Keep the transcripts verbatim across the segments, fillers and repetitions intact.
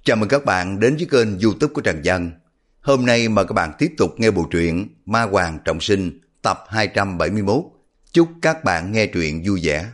Chào mừng các bạn đến với kênh YouTube của Trần Dân. Hôm nay mời các bạn tiếp tục nghe bộ truyện Ma Hoàng Trọng Sinh tập hai trăm bảy mươi mốt. Chúc các bạn nghe truyện vui vẻ.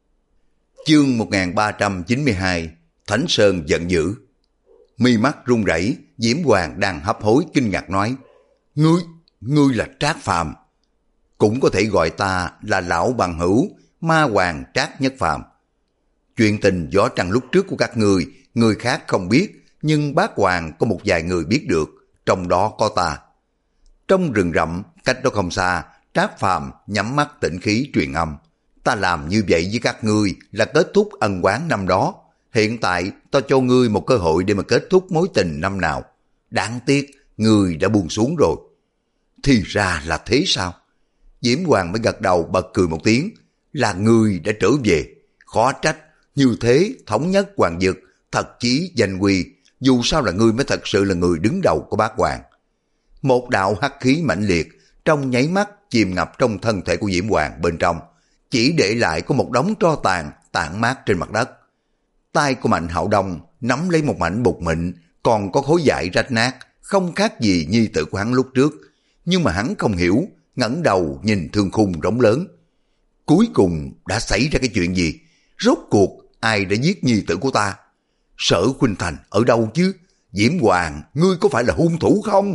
Chương một nghìn ba trăm chín mươi hai. Thánh Sơn giận dữ. Mi mắt run rẩy, Diễm Hoàng đang hấp hối kinh ngạc nói: Ngươi, ngươi là Trác Phàm. Cũng có thể gọi ta là lão bằng hữu Ma Hoàng Trác Nhất Phàm. Chuyện tình gió trăng lúc trước của các ngươi, người khác không biết, nhưng bác Hoàng có một vài người biết được, trong đó có ta. Trong rừng rậm, cách đó không xa, Trác Phàm nhắm mắt tĩnh khí truyền âm. Ta làm như vậy với các ngươi là kết thúc ân oán năm đó. Hiện tại ta cho ngươi một cơ hội để mà kết thúc mối tình năm nào. Đáng tiếc, ngươi đã buông xuống rồi. Thì ra là thế sao? Diễm Hoàng mới gật đầu bật cười một tiếng. Là ngươi đã trở về. Khó trách, như thế thống nhất hoàng dực, thật chí danh quy. Dù sao là ngươi mới thật sự là người đứng đầu của bác Hoàng. Một đạo hắc khí mãnh liệt, trong nháy mắt chìm ngập trong thân thể của Diễm Hoàng bên trong. Chỉ để lại có một đống tro tàn tản mát trên mặt đất. Tay của Mạnh Hạo Đông nắm lấy một mảnh bột mịn, còn có khối vải rách nát, không khác gì nhi tử của hắn lúc trước. Nhưng mà hắn không hiểu, ngẩng đầu nhìn thương khung rỗng lớn. Cuối cùng đã xảy ra cái chuyện gì? Rốt cuộc ai đã giết nhi tử của ta? Sở Khuynh Thành ở đâu chứ? Diễm Hoàng, ngươi có phải là hung thủ không?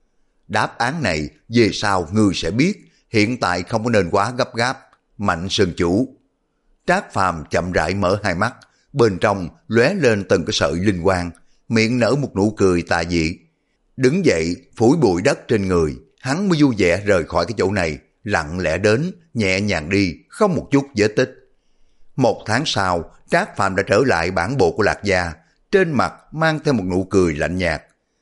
Đáp án này về sau ngươi sẽ biết, hiện tại không có nên quá gấp gáp. Mạnh Sơn Chủ. Trác Phàm chậm rãi mở hai mắt, bên trong lóe lên từng cái sợi linh quang, miệng nở một nụ cười tà dị. Đứng dậy, phủi bụi đất trên người, hắn mới vui vẻ rời khỏi cái chỗ này, lặng lẽ đến, nhẹ nhàng đi, không một chút vết tích. Một tháng sau, Trác Phàm đã trở lại bản bộ của Lạc Gia, trên mặt mang theo một nụ cười lạnh nhạt.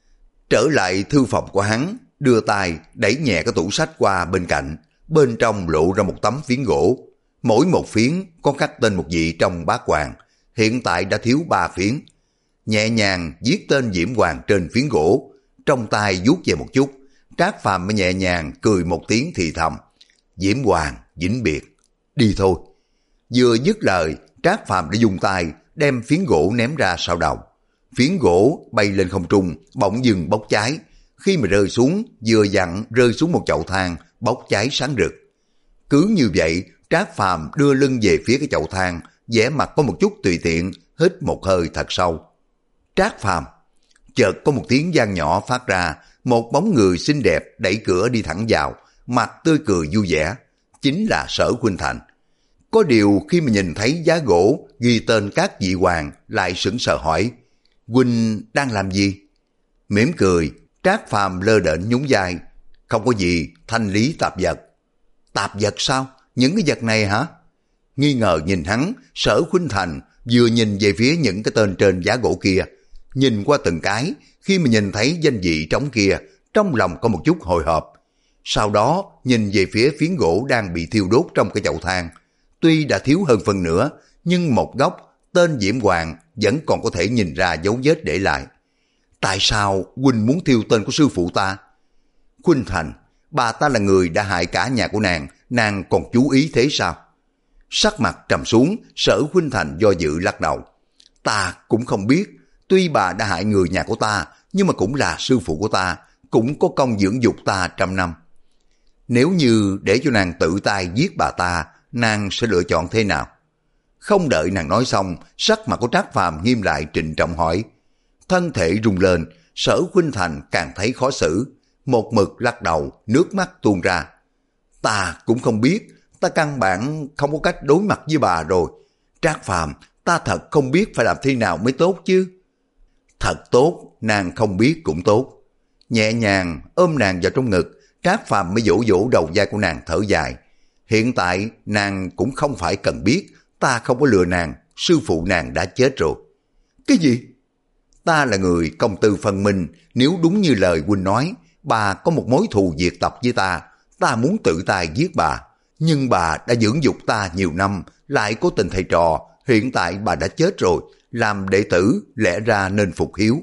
Trở lại thư phòng của hắn, đưa tay đẩy nhẹ cái tủ sách qua bên cạnh, bên trong lộ ra một tấm phiến gỗ. Mỗi một phiến có khắc tên một vị trong bát hoàng, hiện tại đã thiếu ba phiến. Nhẹ nhàng viết tên Diễm Hoàng trên phiến gỗ, trong tay vuốt về một chút, Trác Phàm mới nhẹ nhàng cười một tiếng thì thầm: Diễm Hoàng vĩnh biệt, đi thôi. Vừa dứt lời, Trác Phàm đã dùng tay đem phiến gỗ ném ra sau đầu. Phiến gỗ bay lên không trung, bỗng dừng bốc cháy. Khi mà rơi xuống, vừa dặn rơi xuống một chậu than, bốc cháy sáng rực. Cứ như vậy, Trác Phàm đưa lưng về phía cái chậu than, vẻ mặt có một chút tùy tiện, hít một hơi thật sâu. Trác Phàm, chợt có một tiếng vang nhỏ phát ra, một bóng người xinh đẹp đẩy cửa đi thẳng vào, mặt tươi cười vui vẻ, chính là Sở Khuynh Thành. Có điều khi mà nhìn thấy giá gỗ ghi tên các vị hoàng lại sững sờ hỏi: Huynh đang làm gì? Mỉm cười, Trác Phàm lơ đễnh nhún vai: Không có gì, thanh lý tạp vật. Tạp vật sao? Những cái vật này hả? Nghi ngờ nhìn hắn, Sở Khuynh Thành vừa nhìn về phía những cái tên trên giá gỗ kia, nhìn qua từng cái, khi mà nhìn thấy danh vị trống kia, trong lòng có một chút hồi hộp. Sau đó nhìn về phía phiến gỗ đang bị thiêu đốt trong cái chậu than, tuy đã thiếu hơn phần nữa, nhưng một góc tên Diễm Hoàng vẫn còn có thể nhìn ra dấu vết để lại. Tại sao huynh muốn thiêu tên của sư phụ ta? Khuynh Thành, bà ta là người đã hại cả nhà của nàng, nàng còn chú ý thế sao? Sắc mặt trầm xuống, Sở Khuynh Thành do dự lắc đầu. Ta cũng không biết, tuy bà đã hại người nhà của ta, nhưng mà cũng là sư phụ của ta, cũng có công dưỡng dục ta trăm năm. Nếu như để cho nàng tự tay giết bà ta, nàng sẽ lựa chọn thế nào? Không đợi nàng nói xong, sắc mặt của Trác Phàm nghiêm lại trịnh trọng hỏi. Thân thể rung lên, Sở Khuynh Thành càng thấy khó xử, một mực lắc đầu, nước mắt tuôn ra. Ta cũng không biết, ta căn bản không có cách đối mặt với bà rồi. Trác Phàm, ta thật không biết phải làm thế nào mới tốt chứ. Thật tốt, nàng không biết cũng tốt. Nhẹ nhàng ôm nàng vào trong ngực, Trác Phàm mới vỗ vỗ đầu vai của nàng thở dài. Hiện tại nàng cũng không phải cần biết, ta không có lừa nàng, sư phụ nàng đã chết rồi. Cái gì? Ta là người công tư phân minh, nếu đúng như lời huynh nói, bà có một mối thù diệt tộc với ta, ta muốn tự tay giết bà. Nhưng bà đã dưỡng dục ta nhiều năm, lại có tình thầy trò, hiện tại bà đã chết rồi, làm đệ tử lẽ ra nên phục hiếu.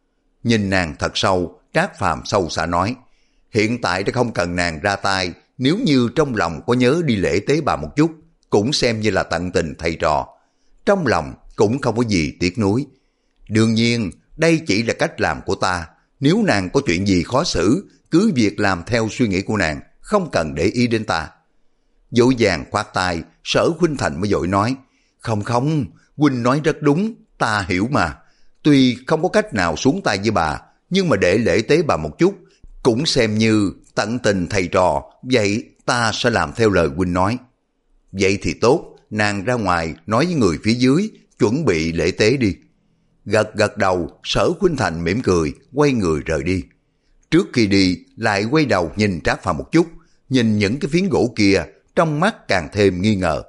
Nhìn nàng thật sâu, Trác Phàm sâu xa nói, hiện tại đã không cần nàng ra tay, nếu như trong lòng có nhớ đi lễ tế bà một chút, cũng xem như là tận tình thầy trò. Trong lòng cũng không có gì tiếc nuối. Đương nhiên, đây chỉ là cách làm của ta. Nếu nàng có chuyện gì khó xử, cứ việc làm theo suy nghĩ của nàng, không cần để ý đến ta. Vội vàng khoát tay, Sở Khuynh Thành mới vội nói, không không, huynh nói rất đúng, ta hiểu mà. Tuy không có cách nào xuống tay với bà, nhưng mà để lễ tế bà một chút, cũng xem như tận tình thầy trò, vậy ta sẽ làm theo lời huynh nói. Vậy thì tốt, nàng ra ngoài nói với người phía dưới, chuẩn bị lễ tế đi. Gật gật đầu, Sở Khuynh Thành mỉm cười, quay người rời đi. Trước khi đi, lại quay đầu nhìn Trác Phàm một chút, nhìn những cái phiến gỗ kia, trong mắt càng thêm nghi ngờ.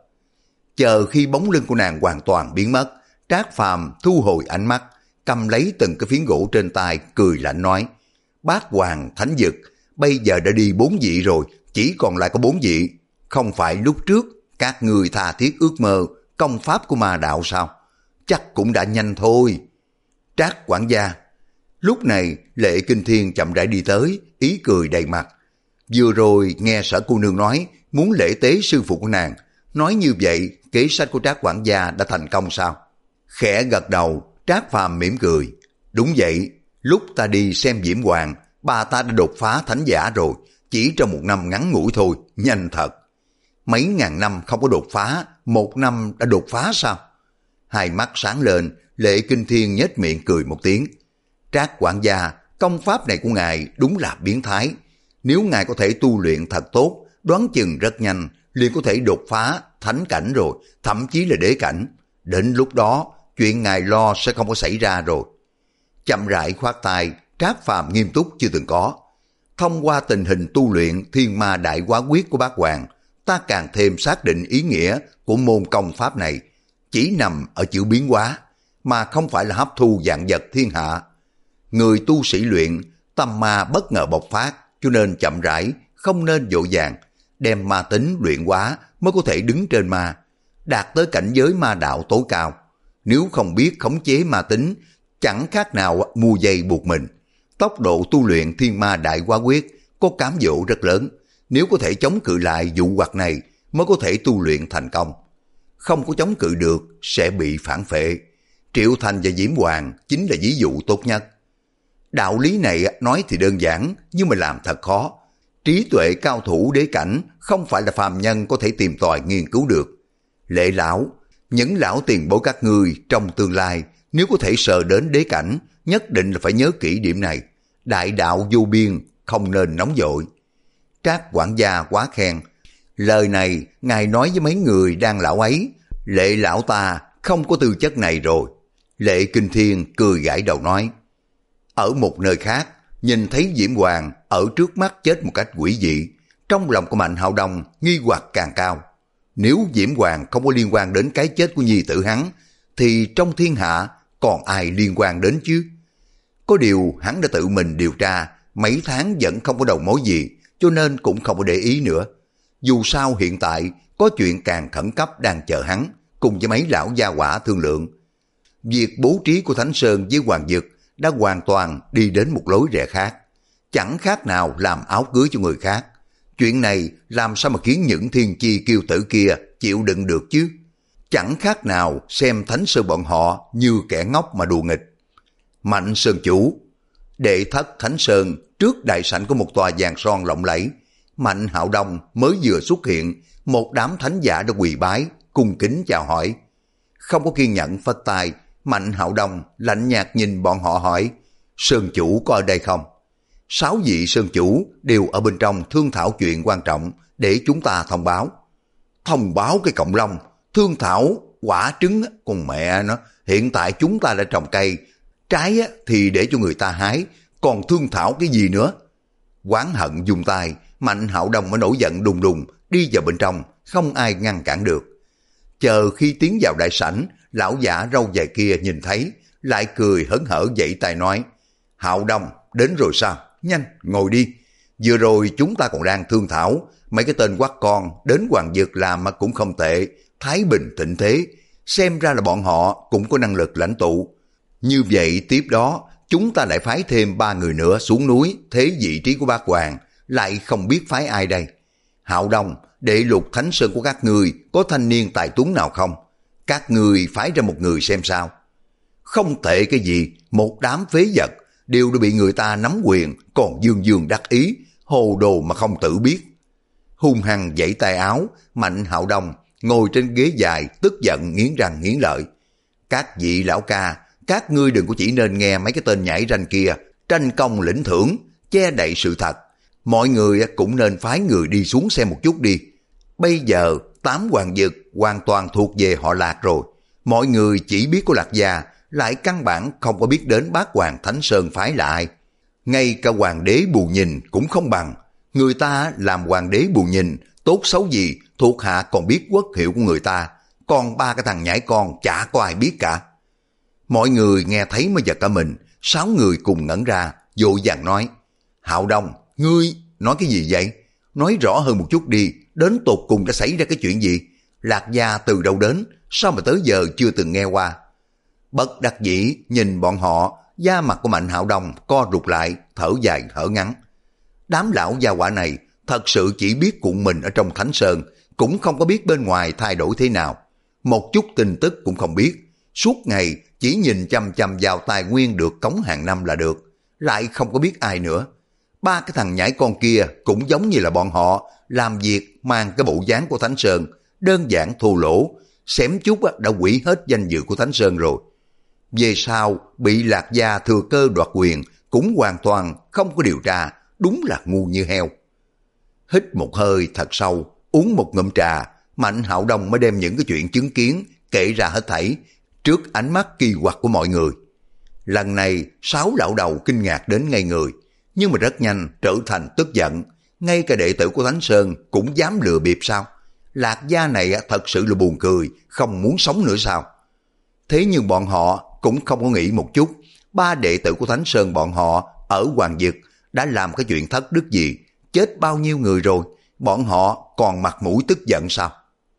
Chờ khi bóng lưng của nàng hoàn toàn biến mất, Trác Phàm thu hồi ánh mắt, cầm lấy từng cái phiến gỗ trên tay, cười lạnh nói, Bát Hoàng Thánh Dực, bây giờ đã đi bốn vị rồi, chỉ còn lại có bốn vị. Không phải lúc trước, các người tha thiết ước mơ, công pháp của ma đạo sao? Chắc cũng đã nhanh thôi. Trác quản gia. Lúc này, Lệ Kinh Thiên chậm rãi đi tới, ý cười đầy mặt. Vừa rồi nghe Sở cô nương nói, muốn lễ tế sư phụ của nàng. Nói như vậy, kế sách của Trác quản gia đã thành công sao? Khẽ gật đầu, Trác Phàm mỉm cười. Đúng vậy, lúc ta đi xem Diễm Hoàng, bà ta đã đột phá thánh giả rồi, chỉ trong một năm ngắn ngủi thôi, nhanh thật. Mấy ngàn năm không có đột phá, một năm đã đột phá sao? Hai mắt sáng lên, Lệ Kinh Thiên nhếch miệng cười một tiếng. Trác quản gia, công pháp này của ngài đúng là biến thái. Nếu ngài có thể tu luyện thật tốt, đoán chừng rất nhanh, liền có thể đột phá thánh cảnh rồi, thậm chí là đế cảnh. Đến lúc đó, chuyện ngài lo sẽ không có xảy ra rồi. Chậm rãi khoát tay, Trác Phàm nghiêm túc chưa từng có. Thông qua tình hình tu luyện Thiên Ma Đại Hóa Quyết của Bát Hoàng, ta càng thêm xác định ý nghĩa của môn công pháp này, chỉ nằm ở chữ biến hóa, mà không phải là hấp thu vạn vật thiên hạ. Người tu sĩ luyện, tâm ma bất ngờ bộc phát, cho nên chậm rãi, không nên vội vàng, đem ma tính luyện hóa mới có thể đứng trên ma, đạt tới cảnh giới ma đạo tối cao. Nếu không biết khống chế ma tính, chẳng khác nào mua dây buộc mình. Tốc độ tu luyện Thiên Ma Đại Hóa Quyết có cám dỗ rất lớn, nếu có thể chống cự lại dụ hoặc này mới có thể tu luyện thành công. Không có chống cự được sẽ bị phản phệ. Triệu Thành và Diễm Hoàng chính là ví dụ tốt nhất. Đạo lý này nói thì đơn giản, nhưng mà làm thật khó. Trí tuệ cao thủ đế cảnh không phải là phàm nhân có thể tìm tòi nghiên cứu được. Lệ lão, những lão tiền bối các ngươi trong tương lai, nếu có thể sờ đến đế cảnh, nhất định là phải nhớ kỹ điểm này. Đại đạo vô biên, không nên nóng vội. Trác quản gia quá khen. Lời này, ngài nói với mấy người đang lão ấy, Lệ lão ta không có tư chất này rồi. Lệ Kinh Thiên cười gãi đầu nói, ở một nơi khác, nhìn thấy Diễm Hoàng ở trước mắt chết một cách quỷ dị, trong lòng của Mạnh Hạo Đông nghi hoặc càng cao. Nếu Diễm Hoàng không có liên quan đến cái chết của nhi tử hắn, thì trong thiên hạ còn ai liên quan đến chứ? Có điều hắn đã tự mình điều tra, mấy tháng vẫn không có đầu mối gì, cho nên cũng không có để ý nữa. Dù sao hiện tại có chuyện càng khẩn cấp đang chờ hắn, cùng với mấy lão gia hỏa thương lượng. Việc bố trí của Thánh Sơn với Hoàng Dực đã hoàn toàn đi đến một lối rẽ khác, chẳng khác nào làm áo cưới cho người khác. Chuyện này làm sao mà khiến những thiên chi kiêu tử kia chịu đựng được chứ? Chẳng khác nào xem Thánh Sơn bọn họ như kẻ ngốc mà đùa nghịch. Mạnh Sơn chủ, đệ thất Thánh Sơn trước đại sảnh có một tòa vàng son lộng lẫy. Mạnh Hạo Đông mới vừa xuất hiện, một đám thánh giả đã quỳ bái, cung kính chào hỏi. Không có kiên nhẫn phất tay, Mạnh Hạo Đông lạnh nhạt nhìn bọn họ hỏi, Sơn chủ có ở đây không? Sáu vị Sơn chủ đều ở bên trong thương thảo chuyện quan trọng để chúng ta thông báo. Thông báo cái cộng long, thương thảo quả trứng con mẹ nó, hiện tại chúng ta đã trồng cây, trái thì để cho người ta hái, còn thương thảo cái gì nữa? Oán hận dùng tay, Mạnh Hạo Đông mới nổi giận đùng đùng đi vào bên trong, không ai ngăn cản được. Chờ khi tiến vào đại sảnh, lão giả râu dài kia nhìn thấy, lại cười hớn hở vẫy tay nói, Hạo Đông, đến rồi sao? Nhanh, ngồi đi. Vừa rồi chúng ta còn đang thương thảo, mấy cái tên quát con đến Hoàng Dực làm mà cũng không tệ, thái bình thịnh thế, xem ra là bọn họ cũng có năng lực lãnh tụ. Như vậy tiếp đó, chúng ta lại phái thêm ba người nữa xuống núi, thế vị trí của Bát Hoàng, lại không biết phái ai đây. Hạo Đông, đệ lục Thánh Sơn của các người có thanh niên tài tuấn nào không? Các người phái ra một người xem sao. Không tệ cái gì, một đám phế vật, đều đã bị người ta nắm quyền, còn dương dương đắc ý, hồ đồ mà không tự biết. Hung hăng giãy tay áo, Mạnh Hạo Đông ngồi trên ghế dài, tức giận nghiến răng nghiến lợi. Các vị lão ca, các ngươi đừng có chỉ nên nghe mấy cái tên nhảy ranh kia, tranh công lĩnh thưởng, che đậy sự thật. Mọi người cũng nên phái người đi xuống xem một chút đi. Bây giờ, tám hoàng dực hoàn toàn thuộc về họ Lạc rồi. Mọi người chỉ biết của Lạc gia, lại căn bản không có biết đến Bát Hoàng Thánh Sơn phái là ai. Ngay cả hoàng đế Bù Nhìn cũng không bằng. Người ta làm hoàng đế Bù Nhìn, tốt xấu gì, thuộc hạ còn biết quốc hiệu của người ta. Còn ba cái thằng nhãi con chả có ai biết cả. Mọi người nghe thấy mới giật cả mình, sáu người cùng ngẩn ra, vội vàng nói: Hạo Đông, ngươi nói cái gì vậy? Nói rõ hơn một chút đi, đến tột cùng đã xảy ra cái chuyện gì? Lạc gia từ đâu đến, sao mà tới giờ chưa từng nghe qua? Bất đắc dĩ nhìn bọn họ, da mặt của Mạnh Hạo Đông co rụt lại, thở dài thở ngắn. Đám lão gia hỏa này thật sự chỉ biết cuộn mình ở trong Thánh Sơn, cũng không có biết bên ngoài thay đổi thế nào. Một chút tin tức cũng không biết, suốt ngày chỉ nhìn chăm chăm vào tài nguyên được cống hàng năm là được, lại không có biết ai nữa. Ba cái thằng nhãi con kia cũng giống như là bọn họ, làm việc mang cái bộ dáng của Thánh Sơn, đơn giản thô lỗ, xém chút đã hủy hết danh dự của Thánh Sơn rồi. Về sau bị Lạc gia thừa cơ đoạt quyền, cũng hoàn toàn không có điều tra, đúng là ngu như heo. Hít một hơi thật sâu, uống một ngụm trà, Mạnh Hạo Đông mới đem những cái chuyện chứng kiến kể ra hết thảy, trước ánh mắt kỳ quặc của mọi người. Lần này sáu lão đầu kinh ngạc đến ngây người, nhưng mà rất nhanh trở thành tức giận. Ngay cả đệ tử của Thánh Sơn cũng dám lừa bịp sao? Lạc gia này thật sự là buồn cười, không muốn sống nữa sao? Thế nhưng bọn họ cũng không có nghĩ một chút, ba đệ tử của Thánh Sơn bọn họ ở Hoàng Dực đã làm cái chuyện thất đức gì, chết bao nhiêu người rồi, bọn họ còn mặt mũi tức giận sao?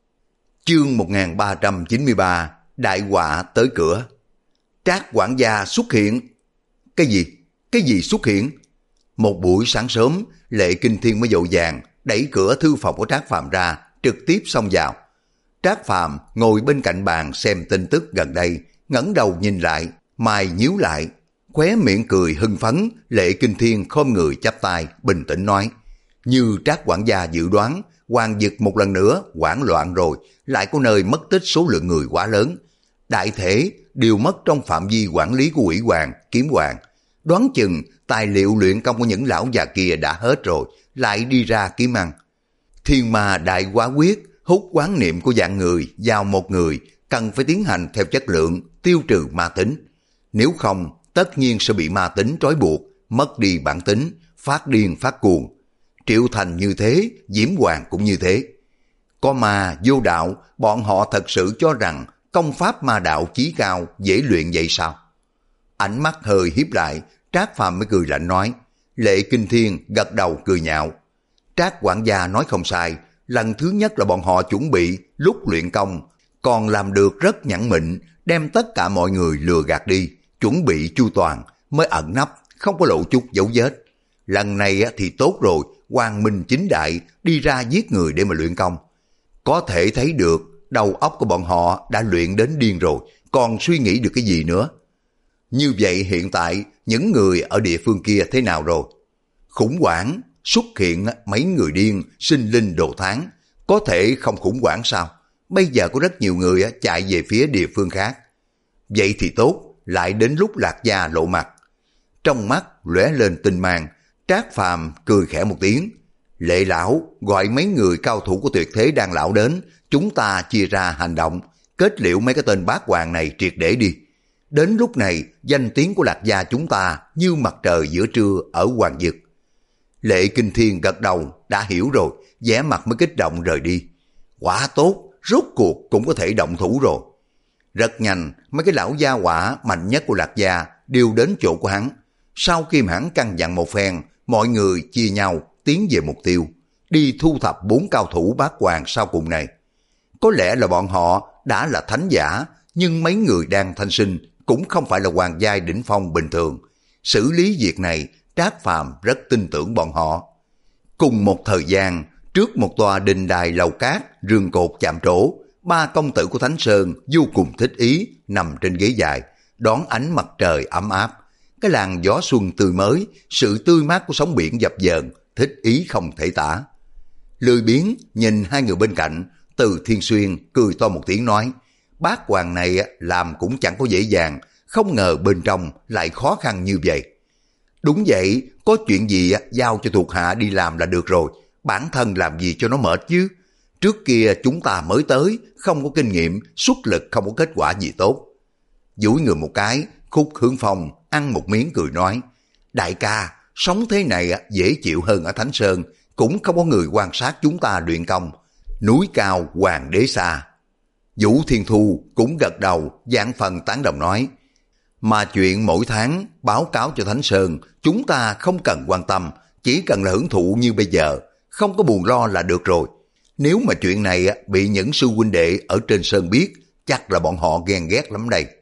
Chương một nghìn ba trăm chín mươi ba, đại họa tới cửa. Trác quản gia xuất hiện. Cái gì? Cái gì xuất hiện? Một buổi sáng sớm, Lệ Kinh Thiên mới vội vàng đẩy cửa thư phòng của Trác Phàm ra, trực tiếp xông vào. Trác Phàm ngồi bên cạnh bàn xem tin tức gần đây, ngẩng đầu nhìn lại, mày nhíu lại, khóe miệng cười hưng phấn. Lệ Kinh Thiên khom người chắp tay, bình tĩnh nói: như Trác quản gia dự đoán, Hoàng Dực một lần nữa hoảng loạn rồi, lại có nơi mất tích số lượng người quá lớn. Đại thể đều mất trong phạm vi quản lý của Quỷ Hoàng, Kiếm Hoàng. Đoán chừng tài liệu luyện công của những lão già kia đã hết rồi, lại đi ra kiếm ăn. Thiên ma đại quá quyết, hút quán niệm của dạng người vào một người, cần phải tiến hành theo chất lượng, tiêu trừ ma tính. Nếu không, tất nhiên sẽ bị ma tính trói buộc, mất đi bản tính, phát điên phát cuồng. Triệu Thành như thế, Diễm Hoàng cũng như thế. Có ma vô đạo, bọn họ thật sự cho rằng công pháp ma đạo chí cao dễ luyện vậy sao? Ánh mắt hơi hiếp lại, Trác Phàm mới cười lạnh nói. Lệ Kinh Thiên gật đầu cười nhạo. Trác quản gia nói không sai, lần thứ nhất là bọn họ chuẩn bị lúc luyện công, còn làm được rất nhẫn mịn, đem tất cả mọi người lừa gạt đi, chuẩn bị chu toàn, mới ẩn nấp, không có lộ chút dấu vết. Lần này thì tốt rồi, quang minh chính đại đi ra giết người để mà luyện công. Có thể thấy được đầu óc của bọn họ đã luyện đến điên rồi, còn suy nghĩ được cái gì nữa. Như vậy hiện tại những người ở địa phương kia thế nào rồi? Khủng hoảng, xuất hiện mấy người điên, sinh linh đồ tháng, có thể không khủng hoảng sao? Bây giờ có rất nhiều người chạy về phía địa phương khác. Vậy thì tốt, lại đến lúc Lạc gia lộ mặt. Trong mắt lóe lên tinh mang, Trác Phàm cười khẽ một tiếng. Lệ lão gọi mấy người cao thủ của Tuyệt Thế Đan lão đến, chúng ta chia ra hành động, kết liễu mấy cái tên bát hoàng này triệt để đi. Đến lúc này, danh tiếng của Lạc gia chúng ta như mặt trời giữa trưa ở Hoàng Dực. Lệ Kinh Thiên gật đầu, đã hiểu rồi, vẻ mặt mới kích động rời đi. Quả tốt, rốt cuộc cũng có thể động thủ rồi. Rất nhanh, mấy cái lão gia hỏa mạnh nhất của Lạc gia đều đến chỗ của hắn. Sau khi hắn căn dặn một phen, mọi người chia nhau tiến về mục tiêu, đi thu thập bốn cao thủ bát hoàng sau cùng này. Có lẽ là bọn họ đã là thánh giả, nhưng mấy người đang thanh sinh cũng không phải là hoàng giai đỉnh phong bình thường. Xử lý việc này, Trác Phàm rất tin tưởng bọn họ. Cùng một thời gian, trước một tòa đình đài lầu cát, rường cột chạm trổ, ba công tử của Thánh Sơn vô cùng thích ý, nằm trên ghế dài, đón ánh mặt trời ấm áp, cái làn gió xuân tươi mới, sự tươi mát của sóng biển dập dờn, thích ý không thể tả. Lười biếng nhìn hai người bên cạnh, Từ Thiên Xuyên cười to một tiếng nói, bác hoàng này làm cũng chẳng có dễ dàng, không ngờ bên trong lại khó khăn như vậy. Đúng vậy, có chuyện gì giao cho thuộc hạ đi làm là được rồi, bản thân làm gì cho nó mệt chứ. Trước kia chúng ta mới tới, không có kinh nghiệm, xuất lực không có kết quả gì tốt. Dúi người một cái, Khúc Hướng Phong ăn một miếng cười nói, đại ca, sống thế này dễ chịu hơn ở Thánh Sơn, cũng không có người quan sát chúng ta luyện công. Núi cao hoàng đế xa. Vũ Thiên Thu cũng gật đầu, vạn phần tán đồng nói, mà chuyện mỗi tháng báo cáo cho Thánh Sơn, chúng ta không cần quan tâm, chỉ cần là hưởng thụ như bây giờ, không có buồn lo là được rồi. Nếu mà chuyện này bị những sư huynh đệ ở trên Sơn biết, chắc là bọn họ ghen ghét lắm đây.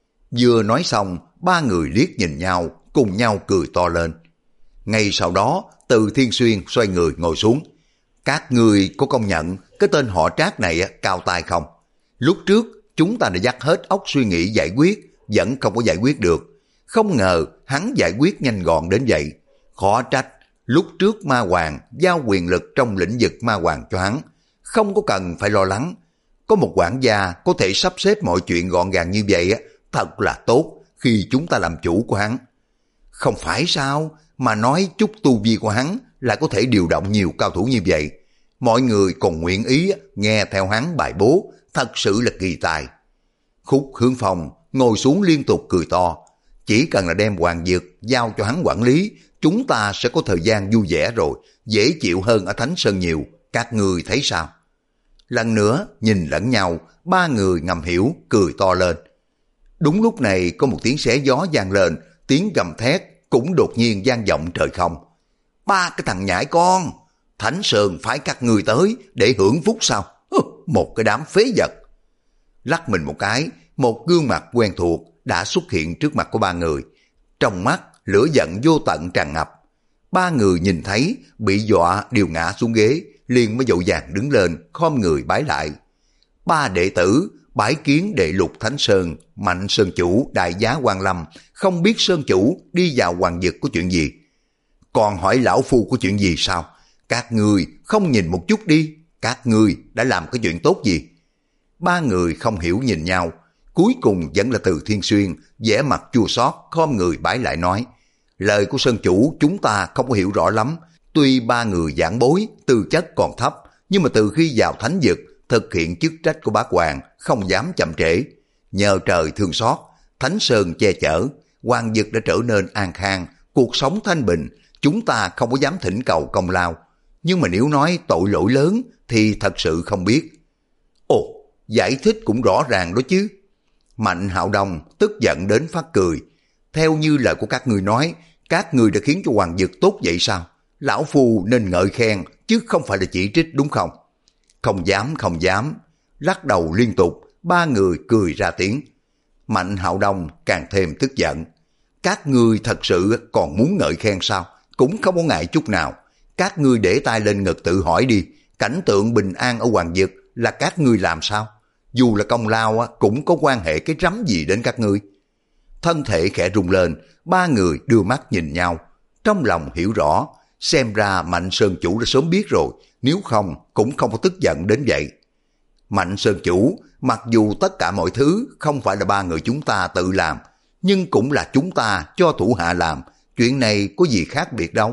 Vừa nói xong, ba người liếc nhìn nhau, cùng nhau cười to lên. Ngay sau đó, Từ Thiên Xuyên xoay người ngồi xuống. Các người có công nhận cái tên họ Trác này cao tay không? Lúc trước chúng ta đã dắt hết óc suy nghĩ giải quyết, vẫn không có giải quyết được. Không ngờ hắn giải quyết nhanh gọn đến vậy. Khó trách, lúc trước Ma Hoàng giao quyền lực trong lĩnh vực Ma Hoàng cho hắn, không có cần phải lo lắng. Có một quản gia có thể sắp xếp mọi chuyện gọn gàng như vậy, thật là tốt khi chúng ta làm chủ của hắn. Không phải sao, mà nói chút tu vi của hắn là có thể điều động nhiều cao thủ như vậy. Mọi người còn nguyện ý nghe theo hắn bài bố, thật sự là kỳ tài. Khúc Hướng Phong ngồi xuống liên tục cười to. Chỉ cần là đem Hoàng Dược giao cho hắn quản lý, chúng ta sẽ có thời gian vui vẻ rồi, dễ chịu hơn ở Thánh Sơn nhiều. Các người thấy sao? Lần nữa nhìn lẫn nhau, ba người ngầm hiểu cười to lên. Đúng lúc này có một tiếng xé gió vang lên, tiếng gầm thét cũng đột nhiên vang vọng trời không. Ba cái thằng nhãi con, Thánh Sơn phái các người tới để hưởng phúc sao? Một cái đám phế vật. Lắc mình một cái, một gương mặt quen thuộc đã xuất hiện trước mặt của ba người. Trong mắt lửa giận vô tận tràn ngập. Ba người nhìn thấy bị dọa đều ngã xuống ghế, liền mới vội vàng đứng lên khom người bái lại. Ba đệ tử bái kiến đệ lục Thánh Sơn, Mạnh Sơn Chủ đại giá Quan Lâm, không biết Sơn Chủ đi vào Hoàng Dực có chuyện gì. Còn hỏi lão phu có chuyện gì sao? Các người không nhìn một chút đi, các người đã làm cái chuyện tốt gì? Ba người không hiểu nhìn nhau, cuối cùng vẫn là Từ Thiên Xuyên vẻ mặt chua xót khom người bái lại nói, lời của Sơn Chủ chúng ta không có hiểu rõ lắm. Tuy ba người giảng bối tư chất còn thấp, nhưng mà từ khi vào Thánh Dực thực hiện chức trách của bá hoàng, không dám chậm trễ. Nhờ trời thương xót, Thánh Sơn che chở, Hoàng Dực đã trở nên an khang, cuộc sống thanh bình. Chúng ta không có dám thỉnh cầu công lao, nhưng mà nếu nói tội lỗi lớn thì thật sự không biết. Ồ, giải thích cũng rõ ràng đó chứ. Mạnh Hạo Đông tức giận đến phát cười. Theo như lời của các ngươi nói, các ngươi đã khiến cho Hoàng Dực tốt vậy sao? Lão phu nên ngợi khen chứ không phải là chỉ trích đúng không? Không dám, không dám. Lắc đầu liên tục, ba người cười ra tiếng. Mạnh Hạo Đông càng thêm tức giận. Các ngươi thật sự còn muốn ngợi khen sao? Cũng không có ngại chút nào. Các ngươi để tay lên ngực tự hỏi đi, cảnh tượng bình an ở Hoàng Dực là các ngươi làm sao? Dù là công lao cũng có quan hệ cái rắm gì đến các ngươi. Thân thể khẽ rung lên, ba người đưa mắt nhìn nhau. Trong lòng hiểu rõ, xem ra Mạnh Sơn Chủ đã sớm biết rồi, nếu không cũng không có tức giận đến vậy. Mạnh Sơn Chủ, mặc dù tất cả mọi thứ không phải là ba người chúng ta tự làm, nhưng cũng là chúng ta cho thủ hạ làm, chuyện này có gì khác biệt đâu.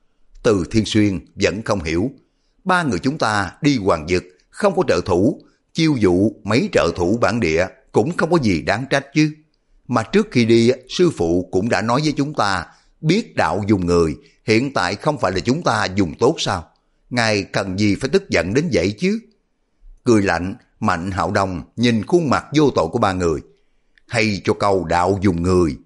Từ Thiên Xuyên vẫn không hiểu, ba người chúng ta đi Hoàng Dực không có trợ thủ, chiêu dụ mấy trợ thủ bản địa cũng không có gì đáng trách chứ. Mà trước khi đi, sư phụ cũng đã nói với chúng ta, biết đạo dùng người, hiện tại không phải là chúng ta dùng tốt sao? Ngài cần gì phải tức giận đến vậy chứ? Cười lạnh, Mạnh Hạo Đông nhìn khuôn mặt vô tội của ba người. Hay cho câu đạo dùng người.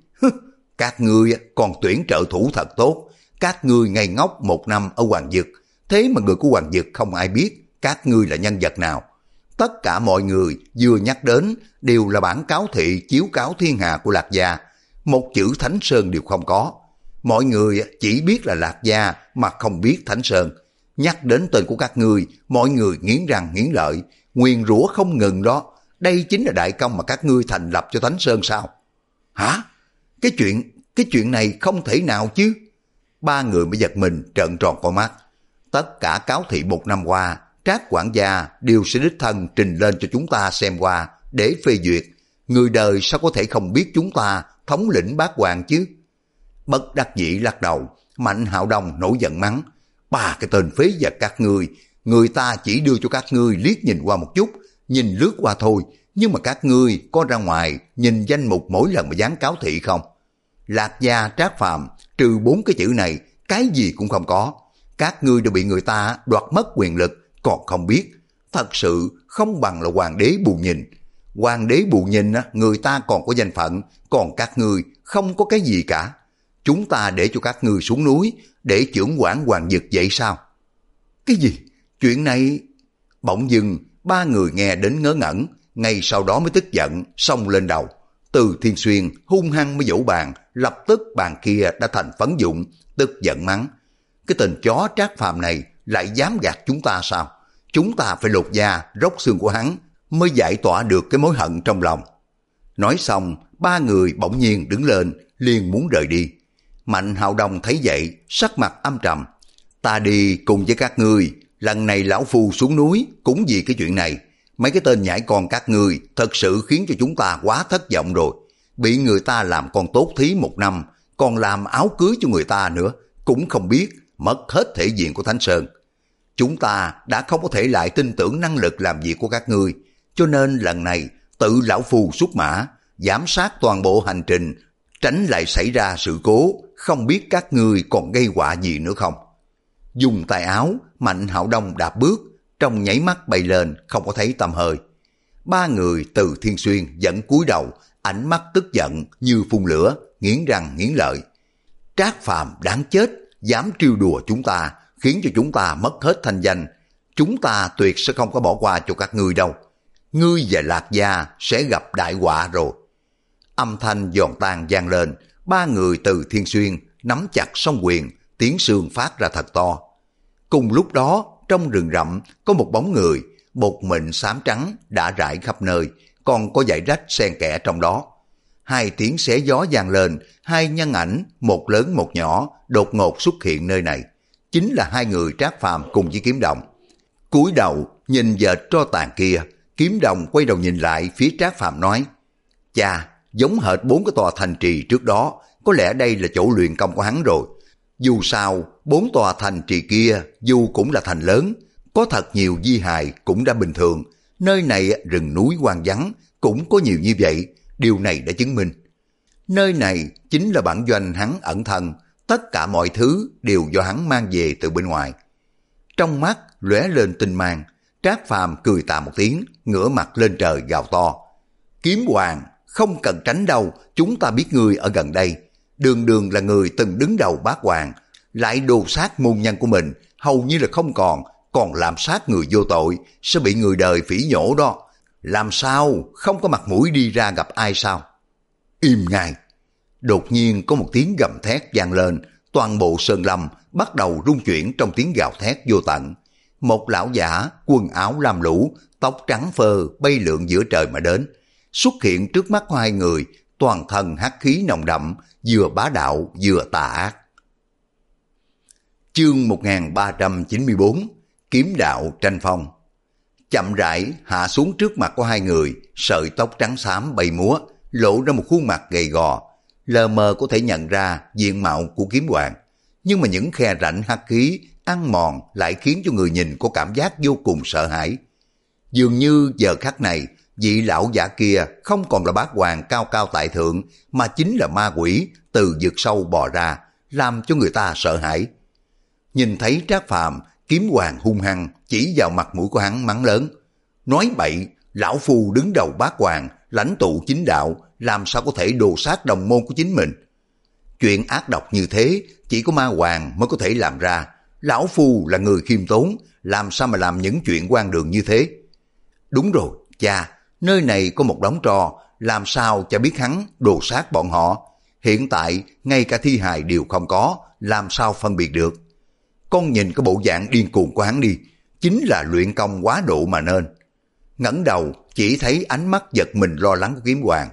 Các ngươi còn tuyển trợ thủ thật tốt. Các ngươi ngây ngốc một năm ở Hoàng Dực. Thế mà người của Hoàng Dực không ai biết các ngươi là nhân vật nào. Tất cả mọi người vừa nhắc đến đều là bản cáo thị chiếu cáo thiên hạ của Lạc Gia. Một chữ Thánh Sơn đều không có. Mọi người chỉ biết là Lạc Gia mà không biết Thánh Sơn. Nhắc đến tên của các ngươi, mọi người nghiến răng nghiến lợi, nguyền rủa không ngừng đó. Đây chính là đại công mà các ngươi thành lập cho Thánh Sơn sao? Hả? Cái chuyện, cái chuyện này không thể nào chứ. Ba người mới giật mình trợn tròn con mắt. Tất cả cáo thị một năm qua, Trác quản gia đều sẽ đích thân trình lên cho chúng ta xem qua để phê duyệt. Người đời sao có thể không biết chúng ta thống lĩnh bát hoàng chứ? Bất đắc dĩ lắc đầu, Mạnh Hạo Đông nổi giận mắng. Ba cái tên phế vật các ngươi, người ta chỉ đưa cho các ngươi liếc nhìn qua một chút, nhìn lướt qua thôi, nhưng mà các ngươi có ra ngoài nhìn danh mục mỗi lần mà dán cáo thị không? Lạc Gia, Trác Phàm trừ bốn cái chữ này, cái gì cũng không có. Các ngươi đều bị người ta đoạt mất quyền lực, còn không biết. Thật sự không bằng là hoàng đế bù nhìn. Hoàng đế bù nhìn người ta còn có danh phận, còn các ngươi không có cái gì cả. Chúng ta để cho các ngươi xuống núi để chưởng quản hoàng dực vậy sao? Cái gì? Chuyện này... Bỗng dưng ba người nghe đến ngớ ngẩn, ngay sau đó mới tức giận xông lên đầu. Từ Thiên Xuyên hung hăng mới vỗ bàn, lập tức bàn kia đã thành phấn dụng, tức giận mắng. Cái tên chó Trác Phàm này lại dám gạt chúng ta sao? Chúng ta phải lột da, róc xương của hắn mới giải tỏa được cái mối hận trong lòng. Nói xong, ba người bỗng nhiên đứng lên, liền muốn rời đi. Mạnh Hạo Đông thấy vậy, sắc mặt âm trầm. Ta đi cùng với các ngươi, lần này lão phu xuống núi cũng vì cái chuyện này. Mấy cái tên nhãi con các ngươi thật sự khiến cho chúng ta quá thất vọng rồi. Bị người ta làm con tốt thí một năm, còn làm áo cưới cho người ta nữa, cũng không biết, mất hết thể diện của Thánh Sơn. Chúng ta đã không có thể lại tin tưởng năng lực làm việc của các ngươi, cho nên lần này tự lão phu xuất mã, giám sát toàn bộ hành trình, tránh lại xảy ra sự cố, không biết các ngươi còn gây họa gì nữa không. Dùng tay áo, Mạnh Hạo Đông đạp bước, trong nháy mắt bay lên, không có thấy tăm hơi. Ba người từ Thiên Xuyên vẫn cúi đầu, ánh mắt tức giận như phun lửa, nghiến răng nghiến lợi. Trác Phàm đáng chết, dám trêu đùa chúng ta, khiến cho chúng ta mất hết thanh danh. Chúng ta tuyệt sẽ không có bỏ qua cho các ngươi đâu. Ngươi và Lạc Gia sẽ gặp đại họa rồi. Âm thanh giòn tan vang lên, ba người từ Thiên Xuyên nắm chặt song quyền, tiếng sương phát ra thật to. Cùng lúc đó, trong rừng rậm có một bóng người, bột mịn xám trắng đã rải khắp nơi, còn có dải rách xen kẽ trong đó. Hai tiếng xé gió vang lên, hai nhân ảnh, một lớn một nhỏ, đột ngột xuất hiện nơi này. Chính là hai người Trác Phàm cùng với Kiếm Đồng. Cúi đầu nhìn vệt tro tàn kia, Kiếm Đồng quay đầu nhìn lại phía Trác Phàm nói: Chà, giống hệt bốn cái tòa thành trì trước đó, có lẽ đây là chỗ luyện công của hắn rồi. Dù sao, bốn tòa thành trì kia dù cũng là thành lớn, có thật nhiều di hài cũng đã bình thường. Nơi này rừng núi hoang vắng cũng có nhiều như vậy, điều này đã chứng minh. Nơi này chính là bản doanh hắn ẩn thân, tất cả mọi thứ đều do hắn mang về từ bên ngoài. Trong mắt lóe lên tinh mang, Trác Phàm cười tà một tiếng, ngửa mặt lên trời gào to: Kiếm Hoàng, không cần tránh đâu, chúng ta biết ngươi ở gần đây. Đường đường là người từng đứng đầu bát hoàng, lại đồ sát môn nhân của mình, hầu như là không còn, còn làm sát người vô tội, sẽ bị người đời phỉ nhổ đó. Làm sao không có mặt mũi đi ra gặp ai sao? Im ngay! Đột nhiên có một tiếng gầm thét vang lên, toàn bộ sơn lâm bắt đầu rung chuyển trong tiếng gào thét vô tận. Một lão giả quần áo lam lũ, tóc trắng phơ bay lượn giữa trời mà đến, xuất hiện trước mắt hai người, toàn thân hắc khí nồng đậm, vừa bá đạo vừa tà ác. Chương một nghìn ba trăm chín mươi bốn, Kiếm đạo tranh phong. Chậm rãi hạ xuống trước mặt của hai người, sợi tóc trắng xám bay múa, lộ ra một khuôn mặt gầy gò, lờ mờ có thể nhận ra diện mạo của Kiếm Hoàng, nhưng mà những khe rãnh hắc khí ăn mòn lại khiến cho người nhìn có cảm giác vô cùng sợ hãi. Dường như giờ khắc này, vị lão giả kia không còn là bát hoàng cao cao tại thượng, mà chính là ma quỷ từ vực sâu bò ra, làm cho người ta sợ hãi. Nhìn thấy Trác Phàm, Kiếm Hoàng hung hăng chỉ vào mặt mũi của hắn mắng lớn: Nói bậy, lão phu đứng đầu bát hoàng, lãnh tụ chính đạo, làm sao có thể đồ sát đồng môn của chính mình? Chuyện ác độc như thế chỉ có ma hoàng mới có thể làm ra. Lão phu là người khiêm tốn, làm sao mà làm những chuyện hoang đường như thế? Đúng rồi, cha, nơi này có một đống tro, làm sao cha biết hắn đồ sát bọn họ? Hiện tại ngay cả thi hài đều không có, làm sao phân biệt được? Con nhìn cái bộ dạng điên cuồng của hắn đi, chính là luyện công quá độ mà nên. Ngẩng đầu chỉ thấy ánh mắt giật mình lo lắng của Kiếm Hoàng.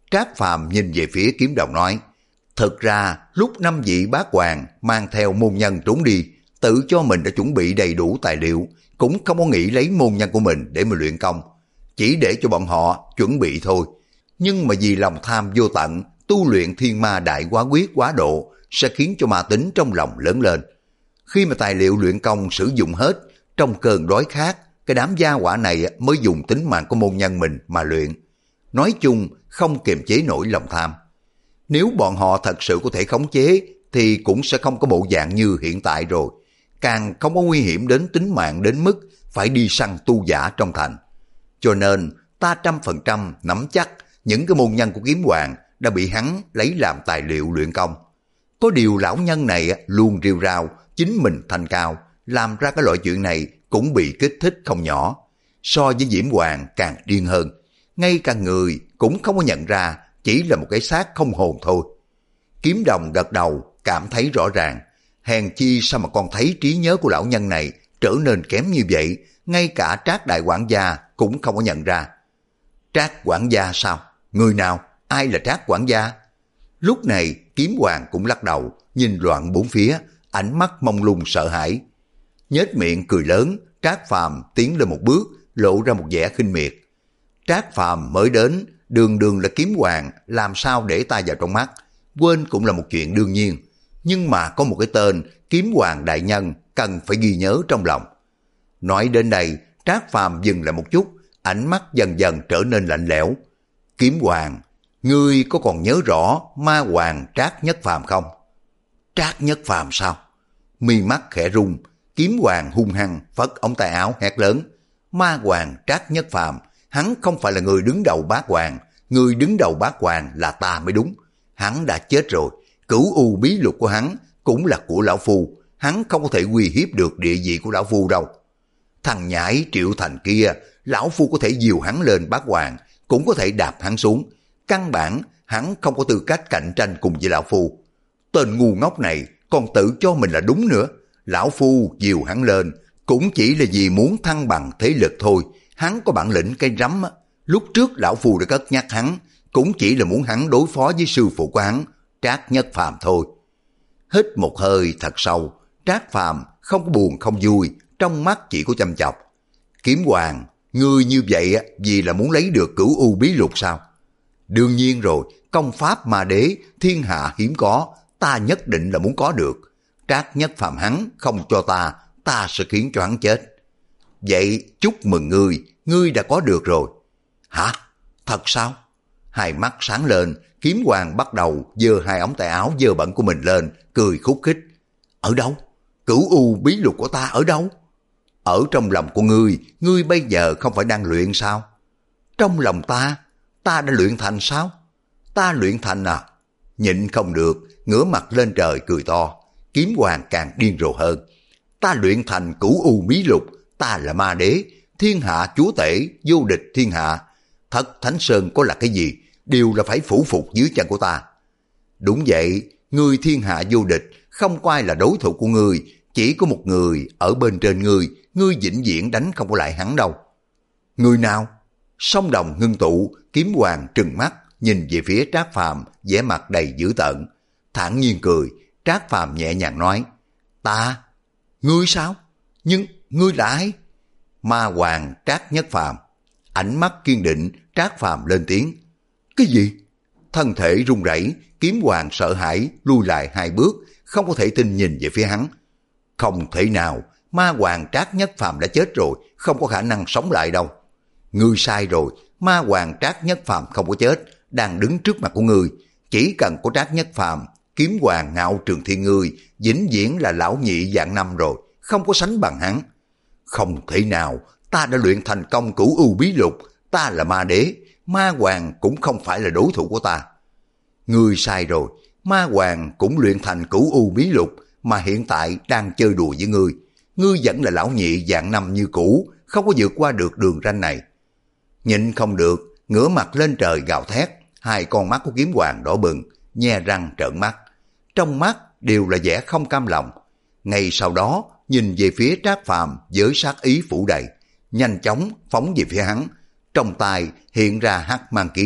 Trác Phàm nhìn về phía Kiếm Đồng nói, thực ra lúc năm vị bá hoàng mang theo môn nhân trốn đi, tự cho mình đã chuẩn bị đầy đủ tài liệu, cũng không có nghĩ lấy môn nhân của mình để mà luyện công, chỉ để cho bọn họ chuẩn bị thôi. Nhưng mà vì lòng tham vô tận, tu luyện thiên ma đại quá quyết quá độ sẽ khiến cho ma tính trong lòng lớn lên. Khi mà tài liệu luyện công sử dụng hết, trong cơn đói khát, cái đám gia hỏa này mới dùng tính mạng của môn nhân mình mà luyện. Nói chung không kiềm chế nổi lòng tham. Nếu bọn họ thật sự có thể khống chế thì cũng sẽ không có bộ dạng như hiện tại rồi. Càng không có nguy hiểm đến tính mạng đến mức phải đi săn tu giả trong thành. Cho nên ta trăm phần trăm nắm chắc những cái môn nhân của Kiếm Hoàng đã bị hắn lấy làm tài liệu luyện công. Có điều lão nhân này luôn rêu rao chính mình thanh cao, làm ra cái loại chuyện này cũng bị kích thích không nhỏ. So với Diễm Hoàng càng điên hơn, ngay cả người cũng không có nhận ra chỉ là một cái xác không hồn thôi. Kiếm Đồng gật đầu cảm thấy rõ ràng, hèn chi sao mà con thấy trí nhớ của lão nhân này trở nên kém như vậy, ngay cả Trác đại quản gia cũng không có nhận ra. Trác quản gia sao? Người nào? Ai là Trác quản gia? Lúc này Kiếm Hoàng cũng lắc đầu, nhìn loạn bốn phía, ánh mắt mông lung sợ hãi. Nhếch miệng cười lớn, Trác Phàm tiến lên một bước, lộ ra một vẻ khinh miệt. Trác Phàm mới đến, đường đường là Kiếm Hoàng, làm sao để ta vào trong mắt, quên cũng là một chuyện đương nhiên. Nhưng mà có một cái tên Kiếm Hoàng đại nhân cần phải ghi nhớ trong lòng. Nói đến đây, Trác Phàm dừng lại một chút, ánh mắt dần dần trở nên lạnh lẽo. Kiếm Hoàng, ngươi có còn nhớ rõ ma hoàng Trác Nhất Phàm không? Trác Nhất Phàm sao? Mi mắt khẽ rung, Kiếm Hoàng hung hăng phất ống tay áo hét lớn. Ma hoàng Trác Nhất Phàm, hắn không phải là người đứng đầu bát hoàng, người đứng đầu bát hoàng là ta mới đúng. Hắn đã chết rồi, cửu u bí lục của hắn cũng là của lão phu, hắn không có thể uy hiếp được địa vị của lão phu đâu. Thằng nhãi Triệu Thành kia, lão phu có thể dìu hắn lên bát hoàng, cũng có thể đạp hắn xuống. Căn bản hắn không có tư cách cạnh tranh cùng với lão phu. Tên ngu ngốc này còn tự cho mình là đúng nữa. Lão phu dìu hắn lên cũng chỉ là vì muốn thăng bằng thế lực thôi. Hắn có bản lĩnh cây rắm. Lúc trước lão phu đã cất nhắc hắn, cũng chỉ là muốn hắn đối phó với sư phụ của hắn, Trác Nhất Phàm thôi. Hít một hơi thật sâu, Trác Phàm không có buồn không vui, trong mắt chỉ có chăm chọc. Kiếm Hoàng, ngươi như vậy vì là muốn lấy được cửu u bí lục sao? Đương nhiên rồi, công pháp ma đế, thiên hạ hiếm có, ta nhất định là muốn có được. Trác Nhất Phàm hắn không cho ta, ta sẽ khiến cho hắn chết. Vậy chúc mừng ngươi, ngươi đã có được rồi. Hả? Thật sao? Hai mắt sáng lên, Kiếm Hoàng bắt đầu giơ hai ống tay áo dơ bẩn của mình lên, cười khúc khích. Ở đâu? Cửu u bí lục của ta ở đâu? Ở trong lòng của ngươi, ngươi bây giờ không phải đang luyện sao? Trong lòng ta, ta đã luyện thành sao? Ta luyện thành à? Nhịn không được, ngửa mặt lên trời cười to. Kiếm Hoàng càng điên rồ hơn. Ta luyện thành cửu u bí lục, ta là ma đế, thiên hạ chúa tể, vô địch thiên hạ. Thất Thánh Sơn có là cái gì, đều là phải phủ phục dưới chân của ta. Đúng vậy, ngươi thiên hạ vô địch, không có ai là đối thủ của ngươi, chỉ có một người ở bên trên ngươi, ngươi vĩnh viễn đánh không có lại hắn đâu. Người nào? Song đồng ngưng tụ, Kiếm Hoàng trừng mắt, nhìn về phía Trác Phàm, vẻ mặt đầy dữ tợn. Thản nhiên cười, Trác Phàm nhẹ nhàng nói, ta? Ngươi sao? Nhưng ngươi là ai? Ma hoàng Trác Nhất Phàm. Ánh mắt kiên định, Trác Phàm lên tiếng. Cái gì? Thân thể run rẩy, Kiếm Hoàng sợ hãi lui lại hai bước, không có thể tin nhìn về phía hắn. Không thể nào, ma hoàng Trác Nhất Phàm đã chết rồi, không có khả năng sống lại đâu. Ngươi sai rồi, ma hoàng Trác Nhất Phàm không có chết, đang đứng trước mặt của ngươi. Chỉ cần có Trác Nhất Phàm, Kiếm Hoàng Ngạo Trường Thiên ngươi vĩnh viễn là lão nhị vạn năm rồi, không có sánh bằng hắn. Không thể nào, ta đã luyện thành công cửu u bí lục, ta là ma đế, ma hoàng cũng không phải là đối thủ của ta. Ngươi sai rồi, ma hoàng cũng luyện thành cửu u bí lục, mà hiện tại đang chơi đùa với ngươi. Ngươi vẫn là lão nhị vạn năm như cũ, không có vượt qua được đường ranh này. Nhịn không được, ngửa mặt lên trời gào thét, hai con mắt của Kiếm Hoàng đỏ bừng, nhe răng trợn mắt. Trong mắt đều là vẻ không cam lòng. Ngay sau đó, nhìn về phía Trác Phàm với sát ý phủ đầy, nhanh chóng phóng về phía hắn. Trong tay hiện ra hắc mang kiếm,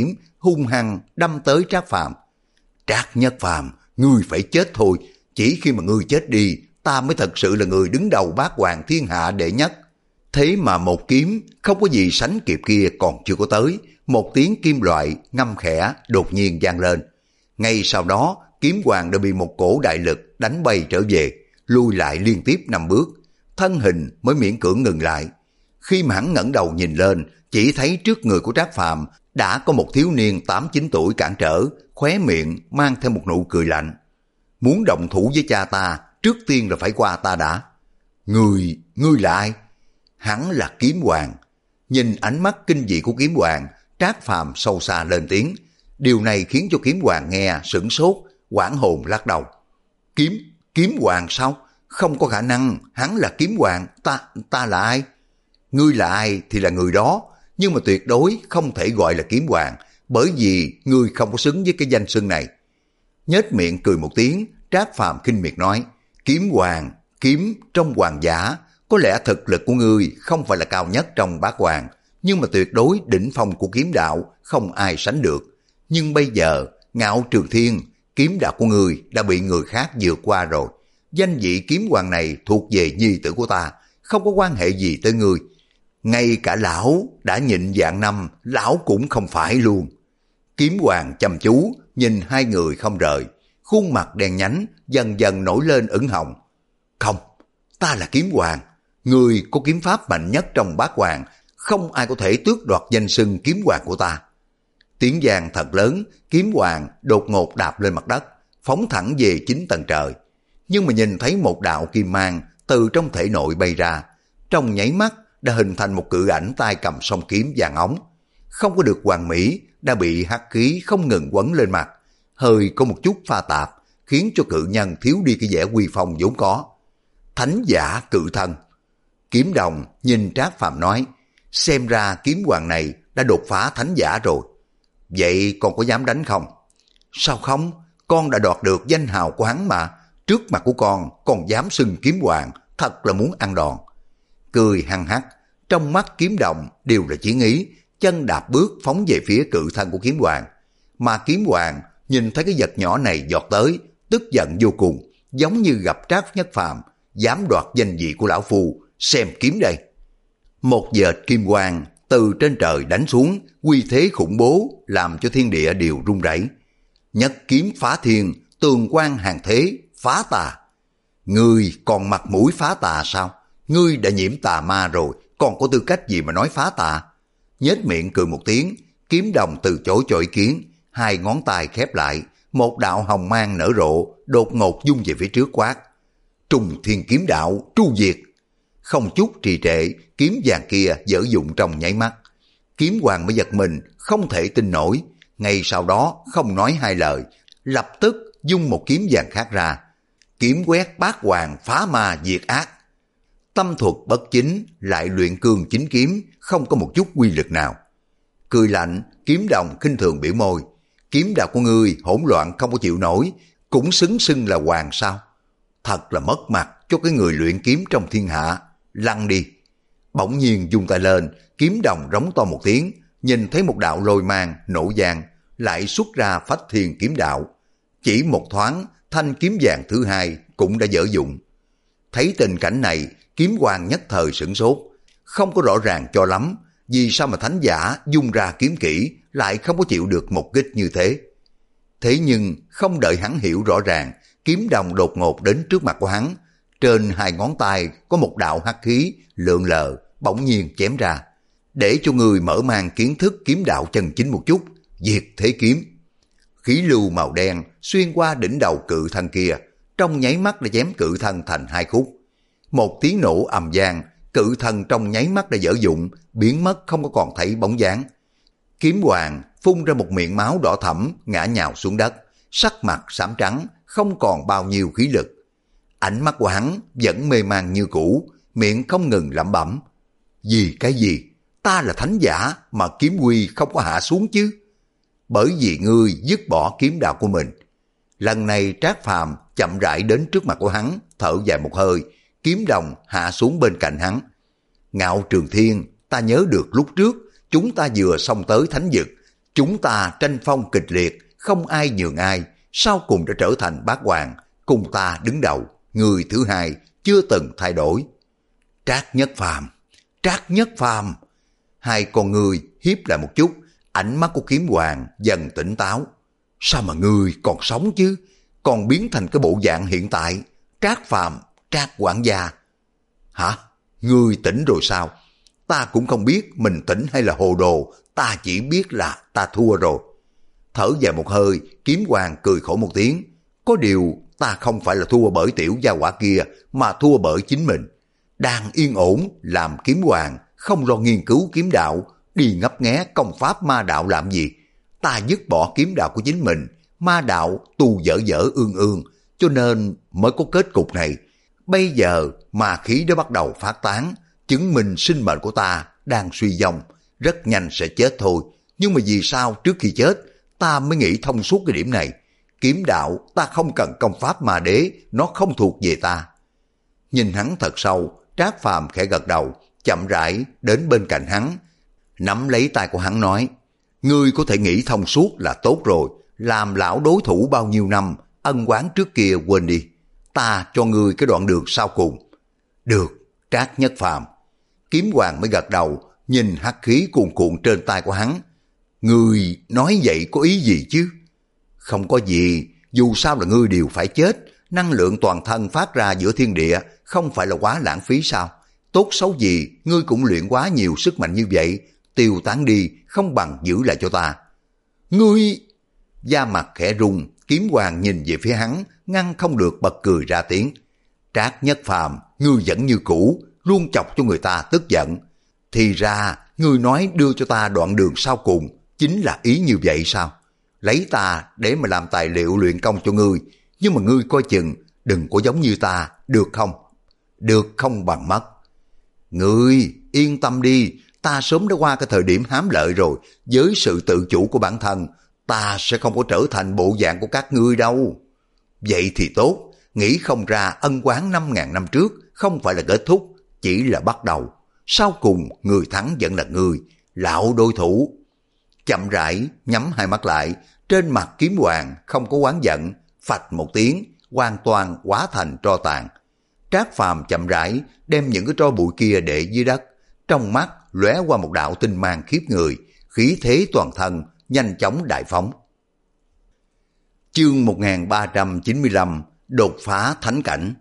hung hăng đâm tới Trác Phàm. Trác Nhất Phàm, ngươi phải chết thôi, chỉ khi mà ngươi chết đi, ta mới thật sự là người đứng đầu bát hoàng thiên hạ đệ nhất. Thế mà một kiếm không có gì sánh kịp kia còn chưa có tới, một tiếng kim loại ngâm khẽ đột nhiên vang lên. Ngay sau đó, kiếm hoàng đã bị một cổ đại lực đánh bay trở về, lui lại liên tiếp năm bước, thân hình mới miễn cưỡng ngừng lại. Khi mà hắn ngẩng đầu nhìn lên, chỉ thấy trước người của Trác Phàm đã có một thiếu niên tám chín tuổi cản trở, khóe miệng mang theo một nụ cười lạnh. Muốn động thủ với cha ta, trước tiên là phải qua ta đã. Ngươi, ngươi là ai? Hắn là Kiếm Hoàng. Nhìn ánh mắt kinh dị của Kiếm Hoàng, Trác Phàm sâu xa lên tiếng. Điều này khiến cho Kiếm Hoàng nghe sửng sốt, hoảng hồn lắc đầu. Kiếm, Kiếm Hoàng sao? Không có khả năng, hắn là Kiếm Hoàng, ta, ta là ai? Ngươi là ai thì là người đó, nhưng mà tuyệt đối không thể gọi là Kiếm Hoàng, bởi vì ngươi không có xứng với cái danh xưng này. Nhếch miệng cười một tiếng, Trác Phàm khinh miệt nói, Kiếm Hoàng, kiếm trong hoàng giả, có lẽ thực lực của ngươi không phải là cao nhất trong bát hoàng, nhưng mà tuyệt đối đỉnh phong của kiếm đạo không ai sánh được. Nhưng bây giờ, Ngạo Trường Thiên, kiếm đạo của ngươi đã bị người khác vượt qua rồi. Danh vị Kiếm Hoàng này thuộc về nhi tử của ta, không có quan hệ gì tới ngươi. Ngay cả lão đã nhịn vạn năm, lão cũng không phải luôn. Kiếm Hoàng chăm chú nhìn hai người không rời, khuôn mặt đen nhánh dần dần nổi lên ửng hồng. Không, ta là Kiếm Hoàng, người có kiếm pháp mạnh nhất trong bát hoàng, không ai có thể tước đoạt danh xưng Kiếm Hoàng của ta. Tiếng vang thật lớn, Kiếm Hoàng đột ngột đạp lên mặt đất, phóng thẳng về chín tầng trời. Nhưng mà nhìn thấy một đạo kim mang từ trong thể nội bay ra, trong nháy mắt đã hình thành một cự ảnh tay cầm song kiếm vàng óng. Không có được hoàn mỹ, đã bị hắc khí không ngừng quấn lên mặt, hơi có một chút pha tạp, khiến cho cự nhân thiếu đi cái vẻ uy phong vốn có. Thánh giả cự thân. Kiếm Đồng nhìn Trác Phàm nói, xem ra Kiếm Hoàng này đã đột phá thánh giả rồi. Vậy con có dám đánh không? Sao không? Con đã đoạt được danh hào của hắn mà. Trước mặt của con, con dám xưng Kiếm Hoàng, thật là muốn ăn đòn. Cười hăng hắc, trong mắt Kiếm Đồng đều là chiến ý, chân đạp bước phóng về phía cự thân của Kiếm Hoàng. Mà Kiếm Hoàng nhìn thấy cái vật nhỏ này giọt tới, tức giận vô cùng, giống như gặp Trác Nhất Phàm, dám đoạt danh vị của lão phu, xem kiếm đây. Một vệt kim quang từ trên trời đánh xuống, uy thế khủng bố làm cho thiên địa đều rung rẩy. Nhất kiếm phá thiên, tường quang hàng thế, phá tà. Ngươi còn mặt mũi phá tà sao? Ngươi đã nhiễm tà ma rồi, còn có tư cách gì mà nói phá tà? Nhếch miệng cười một tiếng, Kiếm Đồng từ chối cho ý kiến, hai ngón tay khép lại, một đạo hồng mang nở rộ, đột ngột dung về phía trước quát. Trùng Thiên Kiếm Đạo, tru diệt. Không chút trì trệ, kiếm vàng kia dở dụng trong nháy mắt. Kiếm Hoàng mới giật mình, không thể tin nổi. Ngay sau đó, không nói hai lời, lập tức dung một kiếm vàng khác ra. Kiếm quét bát hoàng phá ma diệt ác. Tâm thuật bất chính, lại luyện cương chính kiếm, không có một chút quy lực nào. Cười lạnh, Kiếm Đồng khinh thường biểu môi. Kiếm đạo của ngươi hỗn loạn không có chịu nổi, cũng xứng xưng là hoàng sao? Thật là mất mặt cho cái người luyện kiếm trong thiên hạ. Lăn đi. Bỗng nhiên dung tay lên, Kiếm Đồng rống to một tiếng, nhìn thấy một đạo lôi mang nổ vang, lại xuất ra phách thiên kiếm đạo. Chỉ một thoáng, thanh kiếm vàng thứ hai cũng đã dở dụng. Thấy tình cảnh này, Kiếm Hoàng nhất thời sửng sốt, không có rõ ràng cho lắm, vì sao mà thánh giả dung ra kiếm kỹ lại không có chịu được một kích như thế. Thế nhưng không đợi hắn hiểu rõ ràng, Kiếm Đồng đột ngột đến trước mặt của hắn, trên hai ngón tay có một đạo hắc khí lượn lờ, bỗng nhiên chém ra. Để cho người mở mang kiến thức kiếm đạo chân chính một chút, diệt thế kiếm. Khí lưu màu đen xuyên qua đỉnh đầu cự thân kia, trong nháy mắt đã chém cự thân thành hai khúc. Một tiếng nổ ầm vang, cự thân trong nháy mắt đã dở dụng, biến mất không có còn thấy bóng dáng. Kiếm Hoàng phun ra một miệng máu đỏ thẫm, ngã nhào xuống đất, sắc mặt xám trắng, không còn bao nhiêu khí lực. Ánh mắt của hắn vẫn mê man như cũ, miệng không ngừng lẩm bẩm. Vì cái gì? Ta là thánh giả mà kiếm quy không có hạ xuống chứ? Bởi vì ngươi dứt bỏ kiếm đạo của mình. Lần này Trác Phàm chậm rãi đến trước mặt của hắn, thở dài một hơi, Kiếm Đồng hạ xuống bên cạnh hắn. Ngạo Trường Thiên, ta nhớ được lúc trước chúng ta vừa xông tới thánh vực, Chúng ta tranh phong kịch liệt, không ai nhường ai, sau cùng đã trở thành bát hoàng, cùng ta đứng đầu, người thứ hai chưa từng thay đổi. Trác Nhất Phàm, Trác Nhất Phàm. Hai con người hiếp lại một chút, ánh mắt của kiếm hoàng dần tỉnh táo. Sao mà ngươi còn sống chứ, còn biến thành cái bộ dạng hiện tại, Trác Phàm, Trác quản gia. Hả? Ngươi tỉnh rồi sao? Ta cũng không biết mình tỉnh hay là hồ đồ, ta chỉ biết là ta thua rồi. Thở dài một hơi, kiếm hoàng cười khổ một tiếng. Có điều ta không phải là thua bởi tiểu gia hỏa kia, mà thua bởi chính mình. Đang yên ổn làm kiếm hoàng, không lo nghiên cứu kiếm đạo, đi ngấp nghé công pháp ma đạo làm gì. Ta dứt bỏ kiếm đạo của chính mình, ma đạo tu dở dở ương ương, cho nên mới có kết cục này. Bây giờ ma khí đã bắt đầu phát tán, chứng minh sinh mệnh của ta đang suy vong, rất nhanh sẽ chết thôi. Nhưng mà vì sao trước khi chết ta mới nghĩ thông suốt cái điểm này? Kiếm đạo ta không cần công pháp ma đế, nó không thuộc về ta. Nhìn hắn thật sâu, Trác Phàm khẽ gật đầu, chậm rãi đến bên cạnh hắn, nắm lấy tay của hắn nói: ngươi có thể nghĩ thông suốt là tốt rồi, làm lão đối thủ bao nhiêu năm, ân oán trước kia quên đi, ta cho ngươi cái đoạn đường sau cùng. Được, Trác Nhất Phàm. Kiếm hoàng mới gật đầu, nhìn hắc khí cuồn cuộn trên tay của hắn. Ngươi nói vậy có ý gì chứ? Không có gì, dù sao là ngươi đều phải chết, năng lượng toàn thân phát ra giữa thiên địa, không phải là quá lãng phí sao? Tốt xấu gì, ngươi cũng luyện quá nhiều sức mạnh như vậy, tiêu tán đi, không bằng giữ lại cho ta. Ngươi... Da mặt khẽ rung, kiếm hoàng nhìn về phía hắn, ngăn không được bật cười ra tiếng. Trác Nhất Phàm, ngươi vẫn như cũ, luôn chọc cho người ta tức giận. Thì ra, ngươi nói đưa cho ta đoạn đường sau cùng, chính là ý như vậy sao? Lấy ta để mà làm tài liệu luyện công cho ngươi, nhưng mà ngươi coi chừng, đừng có giống như ta, được không? Được không bằng mất. Ngươi, yên tâm đi, ta sớm đã qua cái thời điểm hám lợi rồi, với sự tự chủ của bản thân, ta sẽ không có trở thành bộ dạng của các ngươi đâu. Vậy thì tốt, nghĩ không ra ân oán năm ngàn năm trước không phải là kết thúc, chỉ là bắt đầu. Sau cùng người thắng vẫn là ngươi, lão đối thủ. Chậm rãi nhắm hai mắt lại, trên mặt kiếm hoàng không có oán giận, phạch một tiếng, hoàn toàn hóa thành tro tàn. Trác Phàm chậm rãi đem những cái tro bụi kia để dưới đất, trong mắt lóe qua một đạo tinh mang khiếp người, khí thế toàn thân nhanh chóng đại phóng. Chương một nghìn ba trăm chín mươi lăm, đột phá thánh cảnh.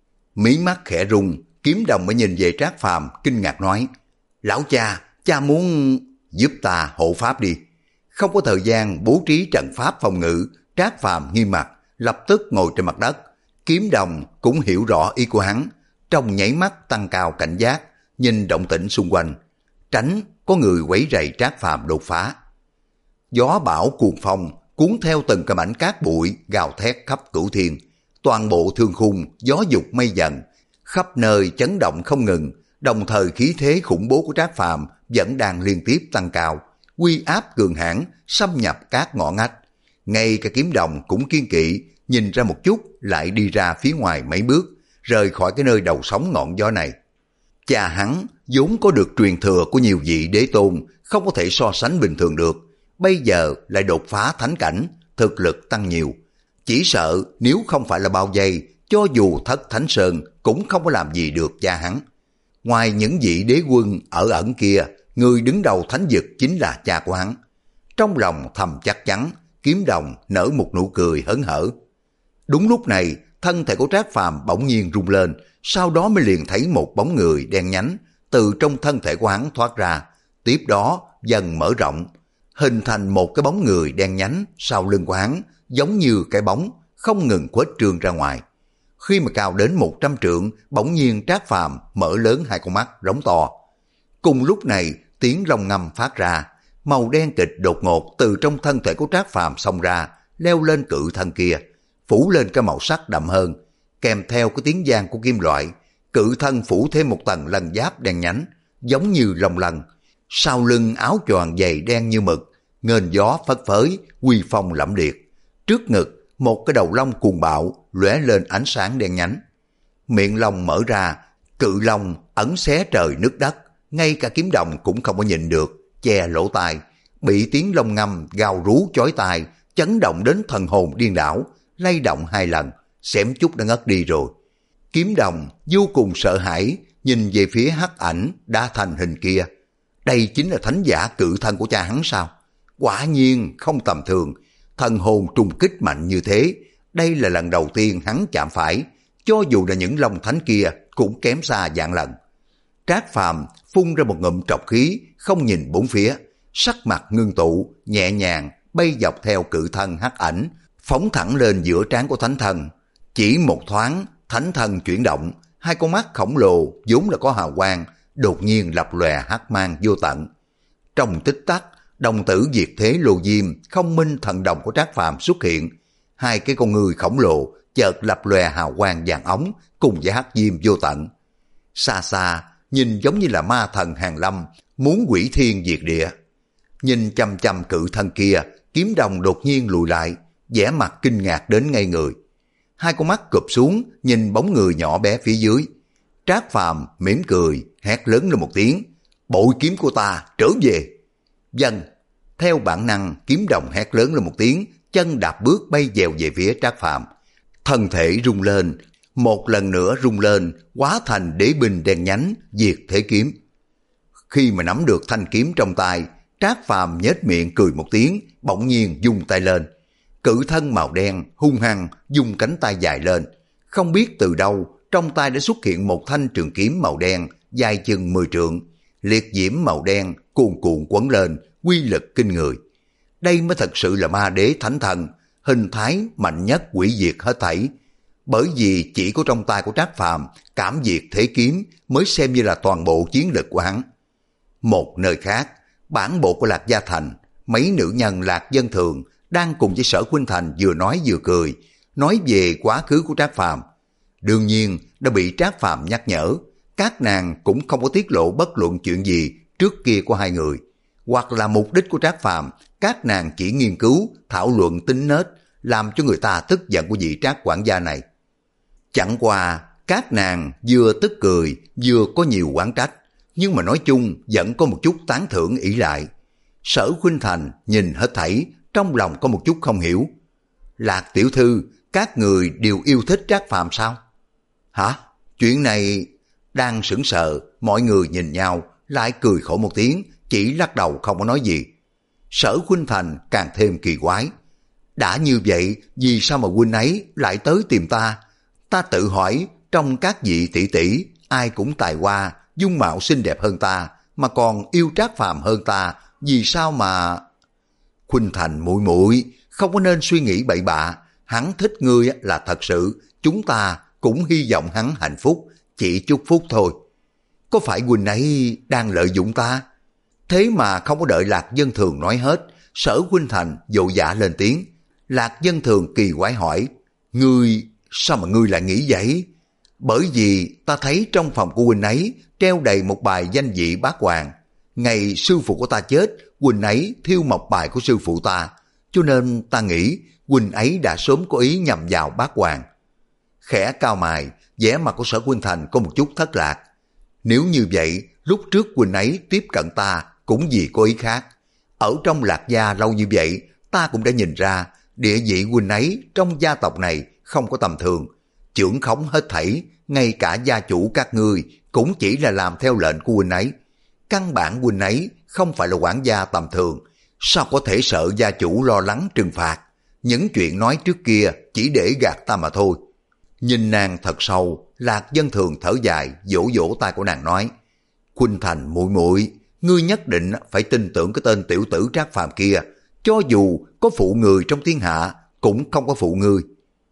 Mí mắt khẽ rung, kiếm đồng mới nhìn về Trác Phàm kinh ngạc nói: lão cha, cha muốn giúp ta hộ pháp đi. Không có thời gian bố trí trận pháp phòng ngự, Trác Phàm nghiêm mặt, lập tức ngồi trên mặt đất. Kiếm đồng cũng hiểu rõ ý của hắn, trong nháy mắt tăng cao cảnh giác, nhìn động tĩnh xung quanh, tránh có người quấy rầy Trác Phàm đột phá. Gió bão cuồng phong cuốn theo từng cái mảnh cát bụi gào thét khắp cửu thiên, toàn bộ thương khung gió dục mây dần, khắp nơi chấn động không ngừng, đồng thời khí thế khủng bố của Trác Phàm vẫn đang liên tiếp tăng cao, uy áp cường hãn xâm nhập các ngõ ngách. Ngay cả kiếm đồng cũng kiên kỵ, nhìn ra một chút lại đi ra phía ngoài mấy bước, rời khỏi cái nơi đầu sóng ngọn gió này. Cha hắn vốn có được truyền thừa của nhiều vị đế tôn, không có thể so sánh bình thường được, bây giờ lại đột phá thánh cảnh, thực lực tăng nhiều. Chỉ sợ nếu không phải là bao vây, cho dù thất thánh sơn cũng không có làm gì được cha hắn. Ngoài những vị đế quân ở ẩn kia, người đứng đầu thánh vực chính là cha của hắn. Trong lòng thầm chắc chắn, kiếm đồng nở một nụ cười hớn hở. Đúng lúc này, thân thể của Trác Phàm bỗng nhiên rung lên, sau đó mới liền thấy một bóng người đen nhánh từ trong thân thể của hắn thoát ra, tiếp đó dần mở rộng, hình thành một cái bóng người đen nhánh sau lưng của hắn, giống như cái bóng không ngừng khuếch trương ra ngoài. Khi mà cao đến một trăm trượng, bỗng nhiên Trác Phàm mở lớn hai con mắt rống to. Cùng lúc này, tiếng long ngâm phát ra, màu đen kịch đột ngột từ trong thân thể của Trác Phàm xông ra, leo lên cự thân kia, phủ lên cái màu sắc đậm hơn, kèm theo cái tiếng vang của kim loại, cự thân phủ thêm một tầng lân giáp đen nhánh, giống như long lân. Sau lưng áo choàng dày đen như mực, nghênh gió phất phới, uy phong lẫm liệt. Trước ngực, một cái đầu long cuồng bạo lóe lên ánh sáng đen nhánh. Miệng long mở ra, cự long ẩn xé trời nứt đất, ngay cả kiếm đồng cũng không có nhịn được, che lỗ tai, bị tiếng long ngâm gào rú chói tai chấn động đến thần hồn điên đảo, lay động hai lần, xém chút đã ngất đi rồi. Kiếm Đồng vô cùng sợ hãi, nhìn về phía hắc ảnh đã thành hình kia. Đây chính là thánh giả cự thân của cha hắn sao? Quả nhiên không tầm thường, thần hồn trùng kích mạnh như thế, đây là lần đầu tiên hắn chạm phải, cho dù là những long thánh kia cũng kém xa vạn lần. Trác Phàm phun ra một ngụm trọc khí, không nhìn bốn phía, sắc mặt ngưng tụ, nhẹ nhàng bay dọc theo cự thân hắc ảnh, phóng thẳng lên giữa trán của thánh thần. Chỉ một thoáng, thánh thần chuyển động, hai con mắt khổng lồ vốn là có hào quang, đột nhiên lập lòe hắc mang vô tận. Trong tích tắc, đồng tử diệt thế lô diêm, không minh thần đồng của Trác Phàm xuất hiện. Hai cái con người khổng lồ chợt lập lòe hào quang vàng ống cùng với hắc diêm vô tận. Xa xa, nhìn giống như là ma thần hàng lâm, muốn hủy thiên diệt địa. Nhìn chăm chăm cự thân kia, Kiếm Đồng đột nhiên lùi lại, vẻ mặt kinh ngạc đến ngây người. Hai con mắt cụp xuống, nhìn bóng người nhỏ bé phía dưới. Trác Phàm mỉm cười, hét lớn lên một tiếng, bội kiếm của ta trở về. Vâng, theo bản năng, Kiếm Đồng hét lớn lên một tiếng, chân đạp bước bay dèo về phía Trác Phàm. Thân thể rung lên, một lần nữa rung lên, hóa thành đế binh đen nhánh, diệt thế kiếm. Khi mà nắm được thanh kiếm trong tay, Trác Phàm nhếch miệng cười một tiếng, bỗng nhiên vung tay lên. Cự thân màu đen hung hăng dùng cánh tay dài lên, không biết từ đâu trong tay đã xuất hiện một thanh trường kiếm màu đen dài chừng mười trượng, liệt diễm màu đen cuồn cuộn quấn lên, uy lực kinh người. Đây mới thật sự là ma đế thánh thần, hình thái mạnh nhất hủy diệt hết thảy. Bởi vì chỉ có trong tay của Trác Phàm cảm diệt thế kiếm mới xem như là toàn bộ chiến lực của hắn. Một nơi khác, bản bộ của Lạc Gia Thành, mấy nữ nhân Lạc Dân Thường đang cùng với Sở Khuynh Thành vừa nói vừa cười, nói về quá khứ của Trác Phàm. Đương nhiên đã bị Trác Phàm nhắc nhở, các nàng cũng không có tiết lộ bất luận chuyện gì trước kia của hai người, hoặc là mục đích của Trác Phàm, các nàng chỉ nghiên cứu, thảo luận tính nết, làm cho người ta tức giận của vị Trác quản gia này. Chẳng qua, các nàng vừa tức cười, vừa có nhiều oán trách, nhưng mà nói chung vẫn có một chút tán thưởng ỷ lại. Sở Khuynh Thành nhìn hết thảy, trong lòng có một chút không hiểu. Lạc tiểu thư, các người đều yêu thích Trác Phàm sao? Hả? Chuyện này... Đang sững sờ, mọi người nhìn nhau, lại cười khổ một tiếng, chỉ lắc đầu không có nói gì. Sở Khuynh Thành càng thêm kỳ quái. Đã như vậy, vì sao mà huynh ấy lại tới tìm ta? Ta tự hỏi, trong các vị tỷ tỷ, ai cũng tài hoa, dung mạo xinh đẹp hơn ta, mà còn yêu Trác Phàm hơn ta, vì sao mà... Khuynh Thành muội muội không có nên suy nghĩ bậy bạ, hắn thích ngươi là thật sự, chúng ta cũng hy vọng hắn hạnh phúc, chỉ chúc phúc thôi. Có phải huynh ấy đang lợi dụng ta? Thế mà không có đợi Lạc Dân Thường nói hết, Sở Khuynh Thành vội vã lên tiếng. Lạc Dân Thường kỳ quái hỏi, ngươi, sao mà ngươi lại nghĩ vậy? Bởi vì ta thấy trong phòng của huynh ấy treo đầy một bài danh vị bát hoàng. Ngày sư phụ của ta chết, huynh ấy thiêu mộc bài của sư phụ ta, cho nên ta nghĩ huynh ấy đã sớm có ý nhằm vào bát hoàng. Khẽ cao mày, vẻ mặt của Sở Khuynh Thành có một chút thất lạc. Nếu như vậy, lúc trước huynh ấy tiếp cận ta cũng vì có ý khác. Ở trong Lạc Gia lâu như vậy, ta cũng đã nhìn ra địa vị huynh ấy trong gia tộc này không có tầm thường. Trưởng khống hết thảy, ngay cả gia chủ các ngươi cũng chỉ là làm theo lệnh của huynh ấy. Căn bản huynh ấy không phải là quản gia tầm thường, sao có thể sợ gia chủ lo lắng trừng phạt? Những chuyện nói trước kia chỉ để gạt ta mà thôi. Nhìn nàng thật sâu, Lạc Dân Thường thở dài, vỗ vỗ tay của nàng nói, Khuynh Thành muội muội, ngươi nhất định phải tin tưởng cái tên tiểu tử Trác Phàm kia, cho dù có phụ người trong thiên hạ cũng không có phụ ngươi.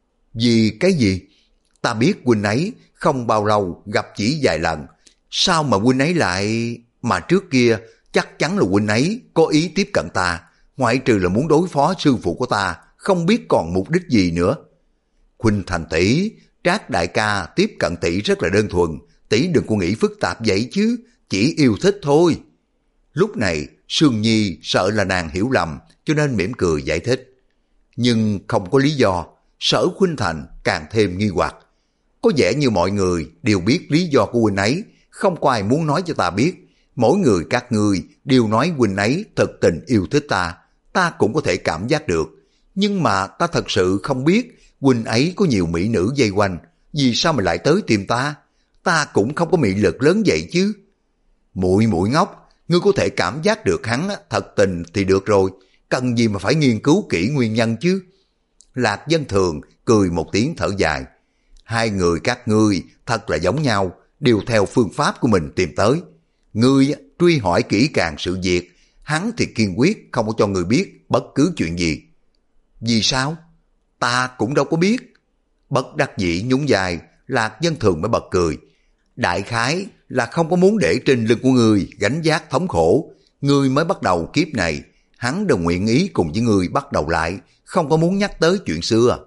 Vì cái gì? Ta biết huynh ấy không bao lâu gặp chỉ vài lần, sao mà huynh ấy lại... Mà trước kia chắc chắn là huynh ấy có ý tiếp cận ta, ngoại trừ là muốn đối phó sư phụ của ta, không biết còn mục đích gì nữa. Khuynh Thành tỷ, Trác đại ca tiếp cận tỷ rất là đơn thuần, tỷ đừng có nghĩ phức tạp vậy chứ, chỉ yêu thích thôi. Lúc này Sương Nhi sợ là nàng hiểu lầm, cho nên mỉm cười giải thích. Nhưng không có lý do, Sở Khuynh Thành càng thêm nghi hoặc. Có vẻ như mọi người đều biết lý do của huynh ấy, không có ai muốn nói cho ta biết, mỗi người các ngươi đều nói huynh ấy thật tình yêu thích ta, ta cũng có thể cảm giác được. Nhưng mà ta thật sự không biết huynh ấy có nhiều mỹ nữ vây quanh, vì sao mà lại tới tìm ta? Ta cũng không có mị lực lớn vậy chứ. Muội muội ngốc, ngươi có thể cảm giác được hắn thật tình thì được rồi, cần gì mà phải nghiên cứu kỹ nguyên nhân chứ. Lạc Dân Thường cười một tiếng thở dài. Hai người các ngươi thật là giống nhau, đều theo phương pháp của mình tìm tới. Ngươi truy hỏi kỹ càng sự việc, hắn thì kiên quyết không có cho ngươi biết bất cứ chuyện gì. Vì sao? Ta cũng đâu có biết. Bất đắc dĩ nhún vai, Lạc Dân Thường mới bật cười. Đại khái là không có muốn để trên lưng của ngươi gánh vác thống khổ. Ngươi mới bắt đầu kiếp này, hắn đều nguyện ý cùng với ngươi bắt đầu lại, không có muốn nhắc tới chuyện xưa.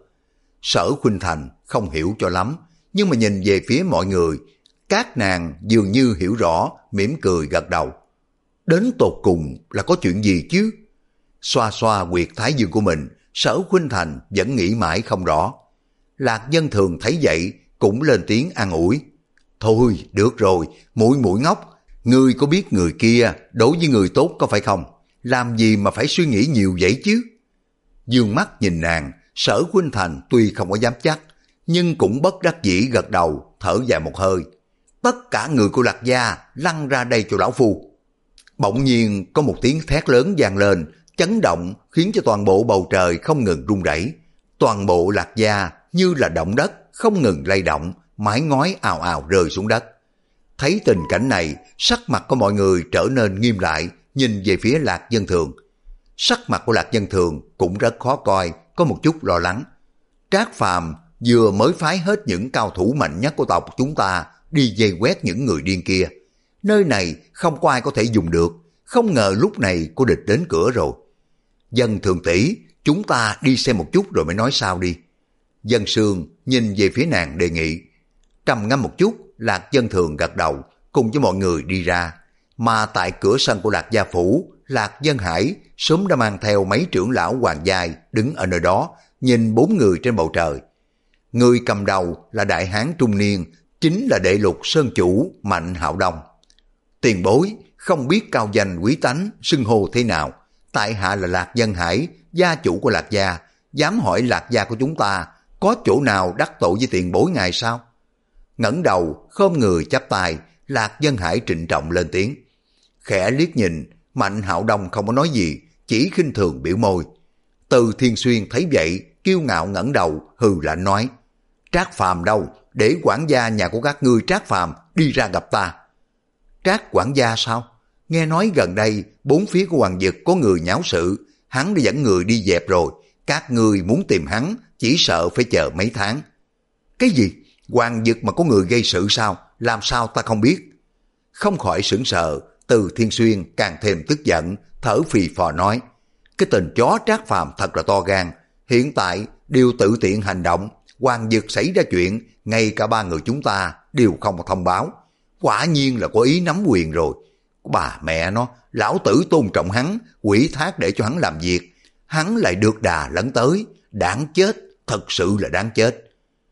Sở Khuynh Thành không hiểu cho lắm, nhưng mà nhìn về phía mọi người, các nàng dường như hiểu rõ, mỉm cười gật đầu. Đến tột cùng là có chuyện gì chứ? Xoa xoa huyệt thái dương của mình, Sở Khuynh Thành vẫn nghĩ mãi không rõ. Lạc Dân Thường thấy vậy cũng lên tiếng an ủi. Thôi được rồi, muội muội ngốc, ngươi có biết người kia đối với người tốt có phải không? Làm gì mà phải suy nghĩ nhiều vậy chứ? Dương mắt nhìn nàng, Sở Khuynh Thành tuy không có dám chắc, nhưng cũng bất đắc dĩ gật đầu, thở dài một hơi. Tất cả người của Lạc gia lăn ra đây cho lão phu. Bỗng nhiên có một tiếng thét lớn vang lên, chấn động khiến cho toàn bộ bầu trời không ngừng rung rẩy. Toàn bộ Lạc gia như là động đất không ngừng lay động, mái ngói ào ào rơi xuống đất. Thấy tình cảnh này, sắc mặt của mọi người trở nên nghiêm lại, nhìn về phía Lạc Dân Thường. Sắc mặt của Lạc Dân Thường cũng rất khó coi, có một chút lo lắng. Trác Phàm vừa mới phái hết những cao thủ mạnh nhất của tộc chúng ta đi vây quét những người điên kia. Nơi này không có ai có thể dùng được, không ngờ lúc này có địch đến cửa rồi. Dân Thường tỷ, chúng ta đi xem một chút rồi mới nói sao đi. Dân Sương nhìn về phía nàng đề nghị. Trầm ngâm một chút, Lạc Dân Thường gật đầu, cùng với mọi người đi ra. Mà tại cửa sân của Lạc Gia Phủ, Lạc Dân Hải sớm đã mang theo mấy trưởng lão hoàng giai đứng ở nơi đó, nhìn bốn người trên bầu trời. Người cầm đầu là đại hán trung niên, chính là đệ lục sơn chủ Mạnh Hạo Đông. Tiền bối, không biết cao danh quý tánh, xưng hô thế nào. Tại hạ là Lạc Dân Hải, gia chủ của Lạc Gia, dám hỏi Lạc Gia của chúng ta có chỗ nào đắc tội với tiền bối ngài sao? Ngẩng đầu, khom người chắp tay, Lạc Dân Hải trịnh trọng lên tiếng. Khẽ liếc nhìn, Mạnh Hạo Đông không có nói gì, chỉ khinh thường biểu môi. Từ Thiên Xuyên thấy vậy, kiêu ngạo ngẩng đầu, hừ lạnh nói. Trác Phàm đâu, để quản gia nhà của các ngươi Trác Phàm đi ra gặp ta. Trác quản gia sao? Nghe nói gần đây, bốn phía của Hoàng Dực có người nháo sự, hắn đã dẫn người đi dẹp rồi, các ngươi muốn tìm hắn, chỉ sợ phải chờ mấy tháng. Cái gì? Hoàng Dực mà có người gây sự sao? Làm sao ta không biết? Không khỏi sửng sợ, Từ Thiên Xuyên càng thêm tức giận, thở phì phò nói. Cái tên chó Trác Phàm thật là to gan, hiện tại đều tự tiện hành động, Hoàng Dực xảy ra chuyện, ngay cả ba người chúng ta đều không thông báo. Quả nhiên là có ý nắm quyền rồi. Bà mẹ nó, lão tử tôn trọng hắn, ủy thác để cho hắn làm việc. Hắn lại được đà lấn tới, đáng chết, thật sự là đáng chết.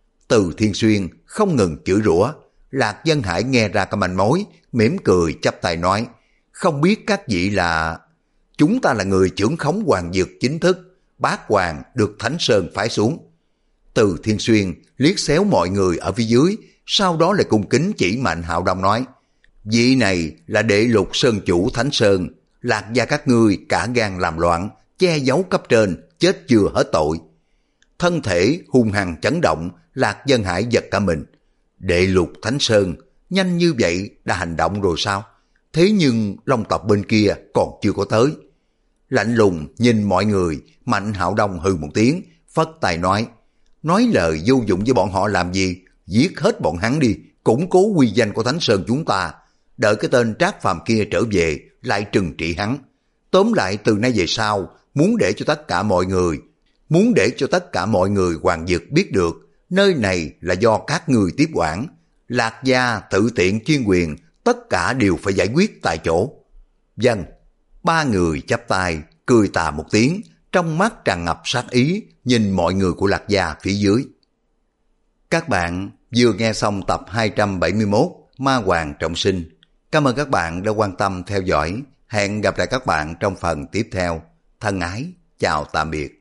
Từ Thiên Xuyên không ngừng chửi rủa. Lạc Dân Hải nghe ra cái manh mối, mỉm cười chắp tay nói. Không biết các vị là... Chúng ta là người trưởng khống Hoàng Dực chính thức, bát hoàng được Thánh Sơn phái xuống. Từ Thiên Xuyên liếc xéo mọi người ở phía dưới, sau đó lại cung kính chỉ Mạnh Hạo Đông nói. Vị này là đệ lục sơn chủ Thánh Sơn, Lạc gia các ngươi cả gan làm loạn, che giấu cấp trên, chết chưa hết tội. Thân thể hung hăng chấn động, Lạc Dân Hải giật cả mình. Đệ lục Thánh Sơn, nhanh như vậy đã hành động rồi sao? Thế nhưng Long tộc bên kia còn chưa có tới. Lạnh lùng nhìn mọi người, Mạnh Hạo Đông hừ một tiếng, phất tay nói. Nói lời vô dụng với bọn họ làm gì? Giết hết bọn hắn đi, củng cố uy danh của Thánh Sơn chúng ta. Đợi cái tên Trác Phàm kia trở về, lại trừng trị hắn. Tóm lại từ nay về sau, muốn để cho tất cả mọi người, muốn để cho tất cả mọi người Hoàng Dực biết được, nơi này là do các người tiếp quản. Lạc gia tự tiện chuyên quyền, tất cả đều phải giải quyết tại chỗ. Vâng, ba người chắp tay, cười tà một tiếng, trong mắt tràn ngập sát ý, nhìn mọi người của Lạc gia phía dưới. Các bạn vừa nghe xong tập hai trăm bảy mươi mốt Ma Hoàng Trọng Sinh. Cảm ơn các bạn đã quan tâm theo dõi. Hẹn gặp lại các bạn trong phần tiếp theo. Thân ái, chào tạm biệt.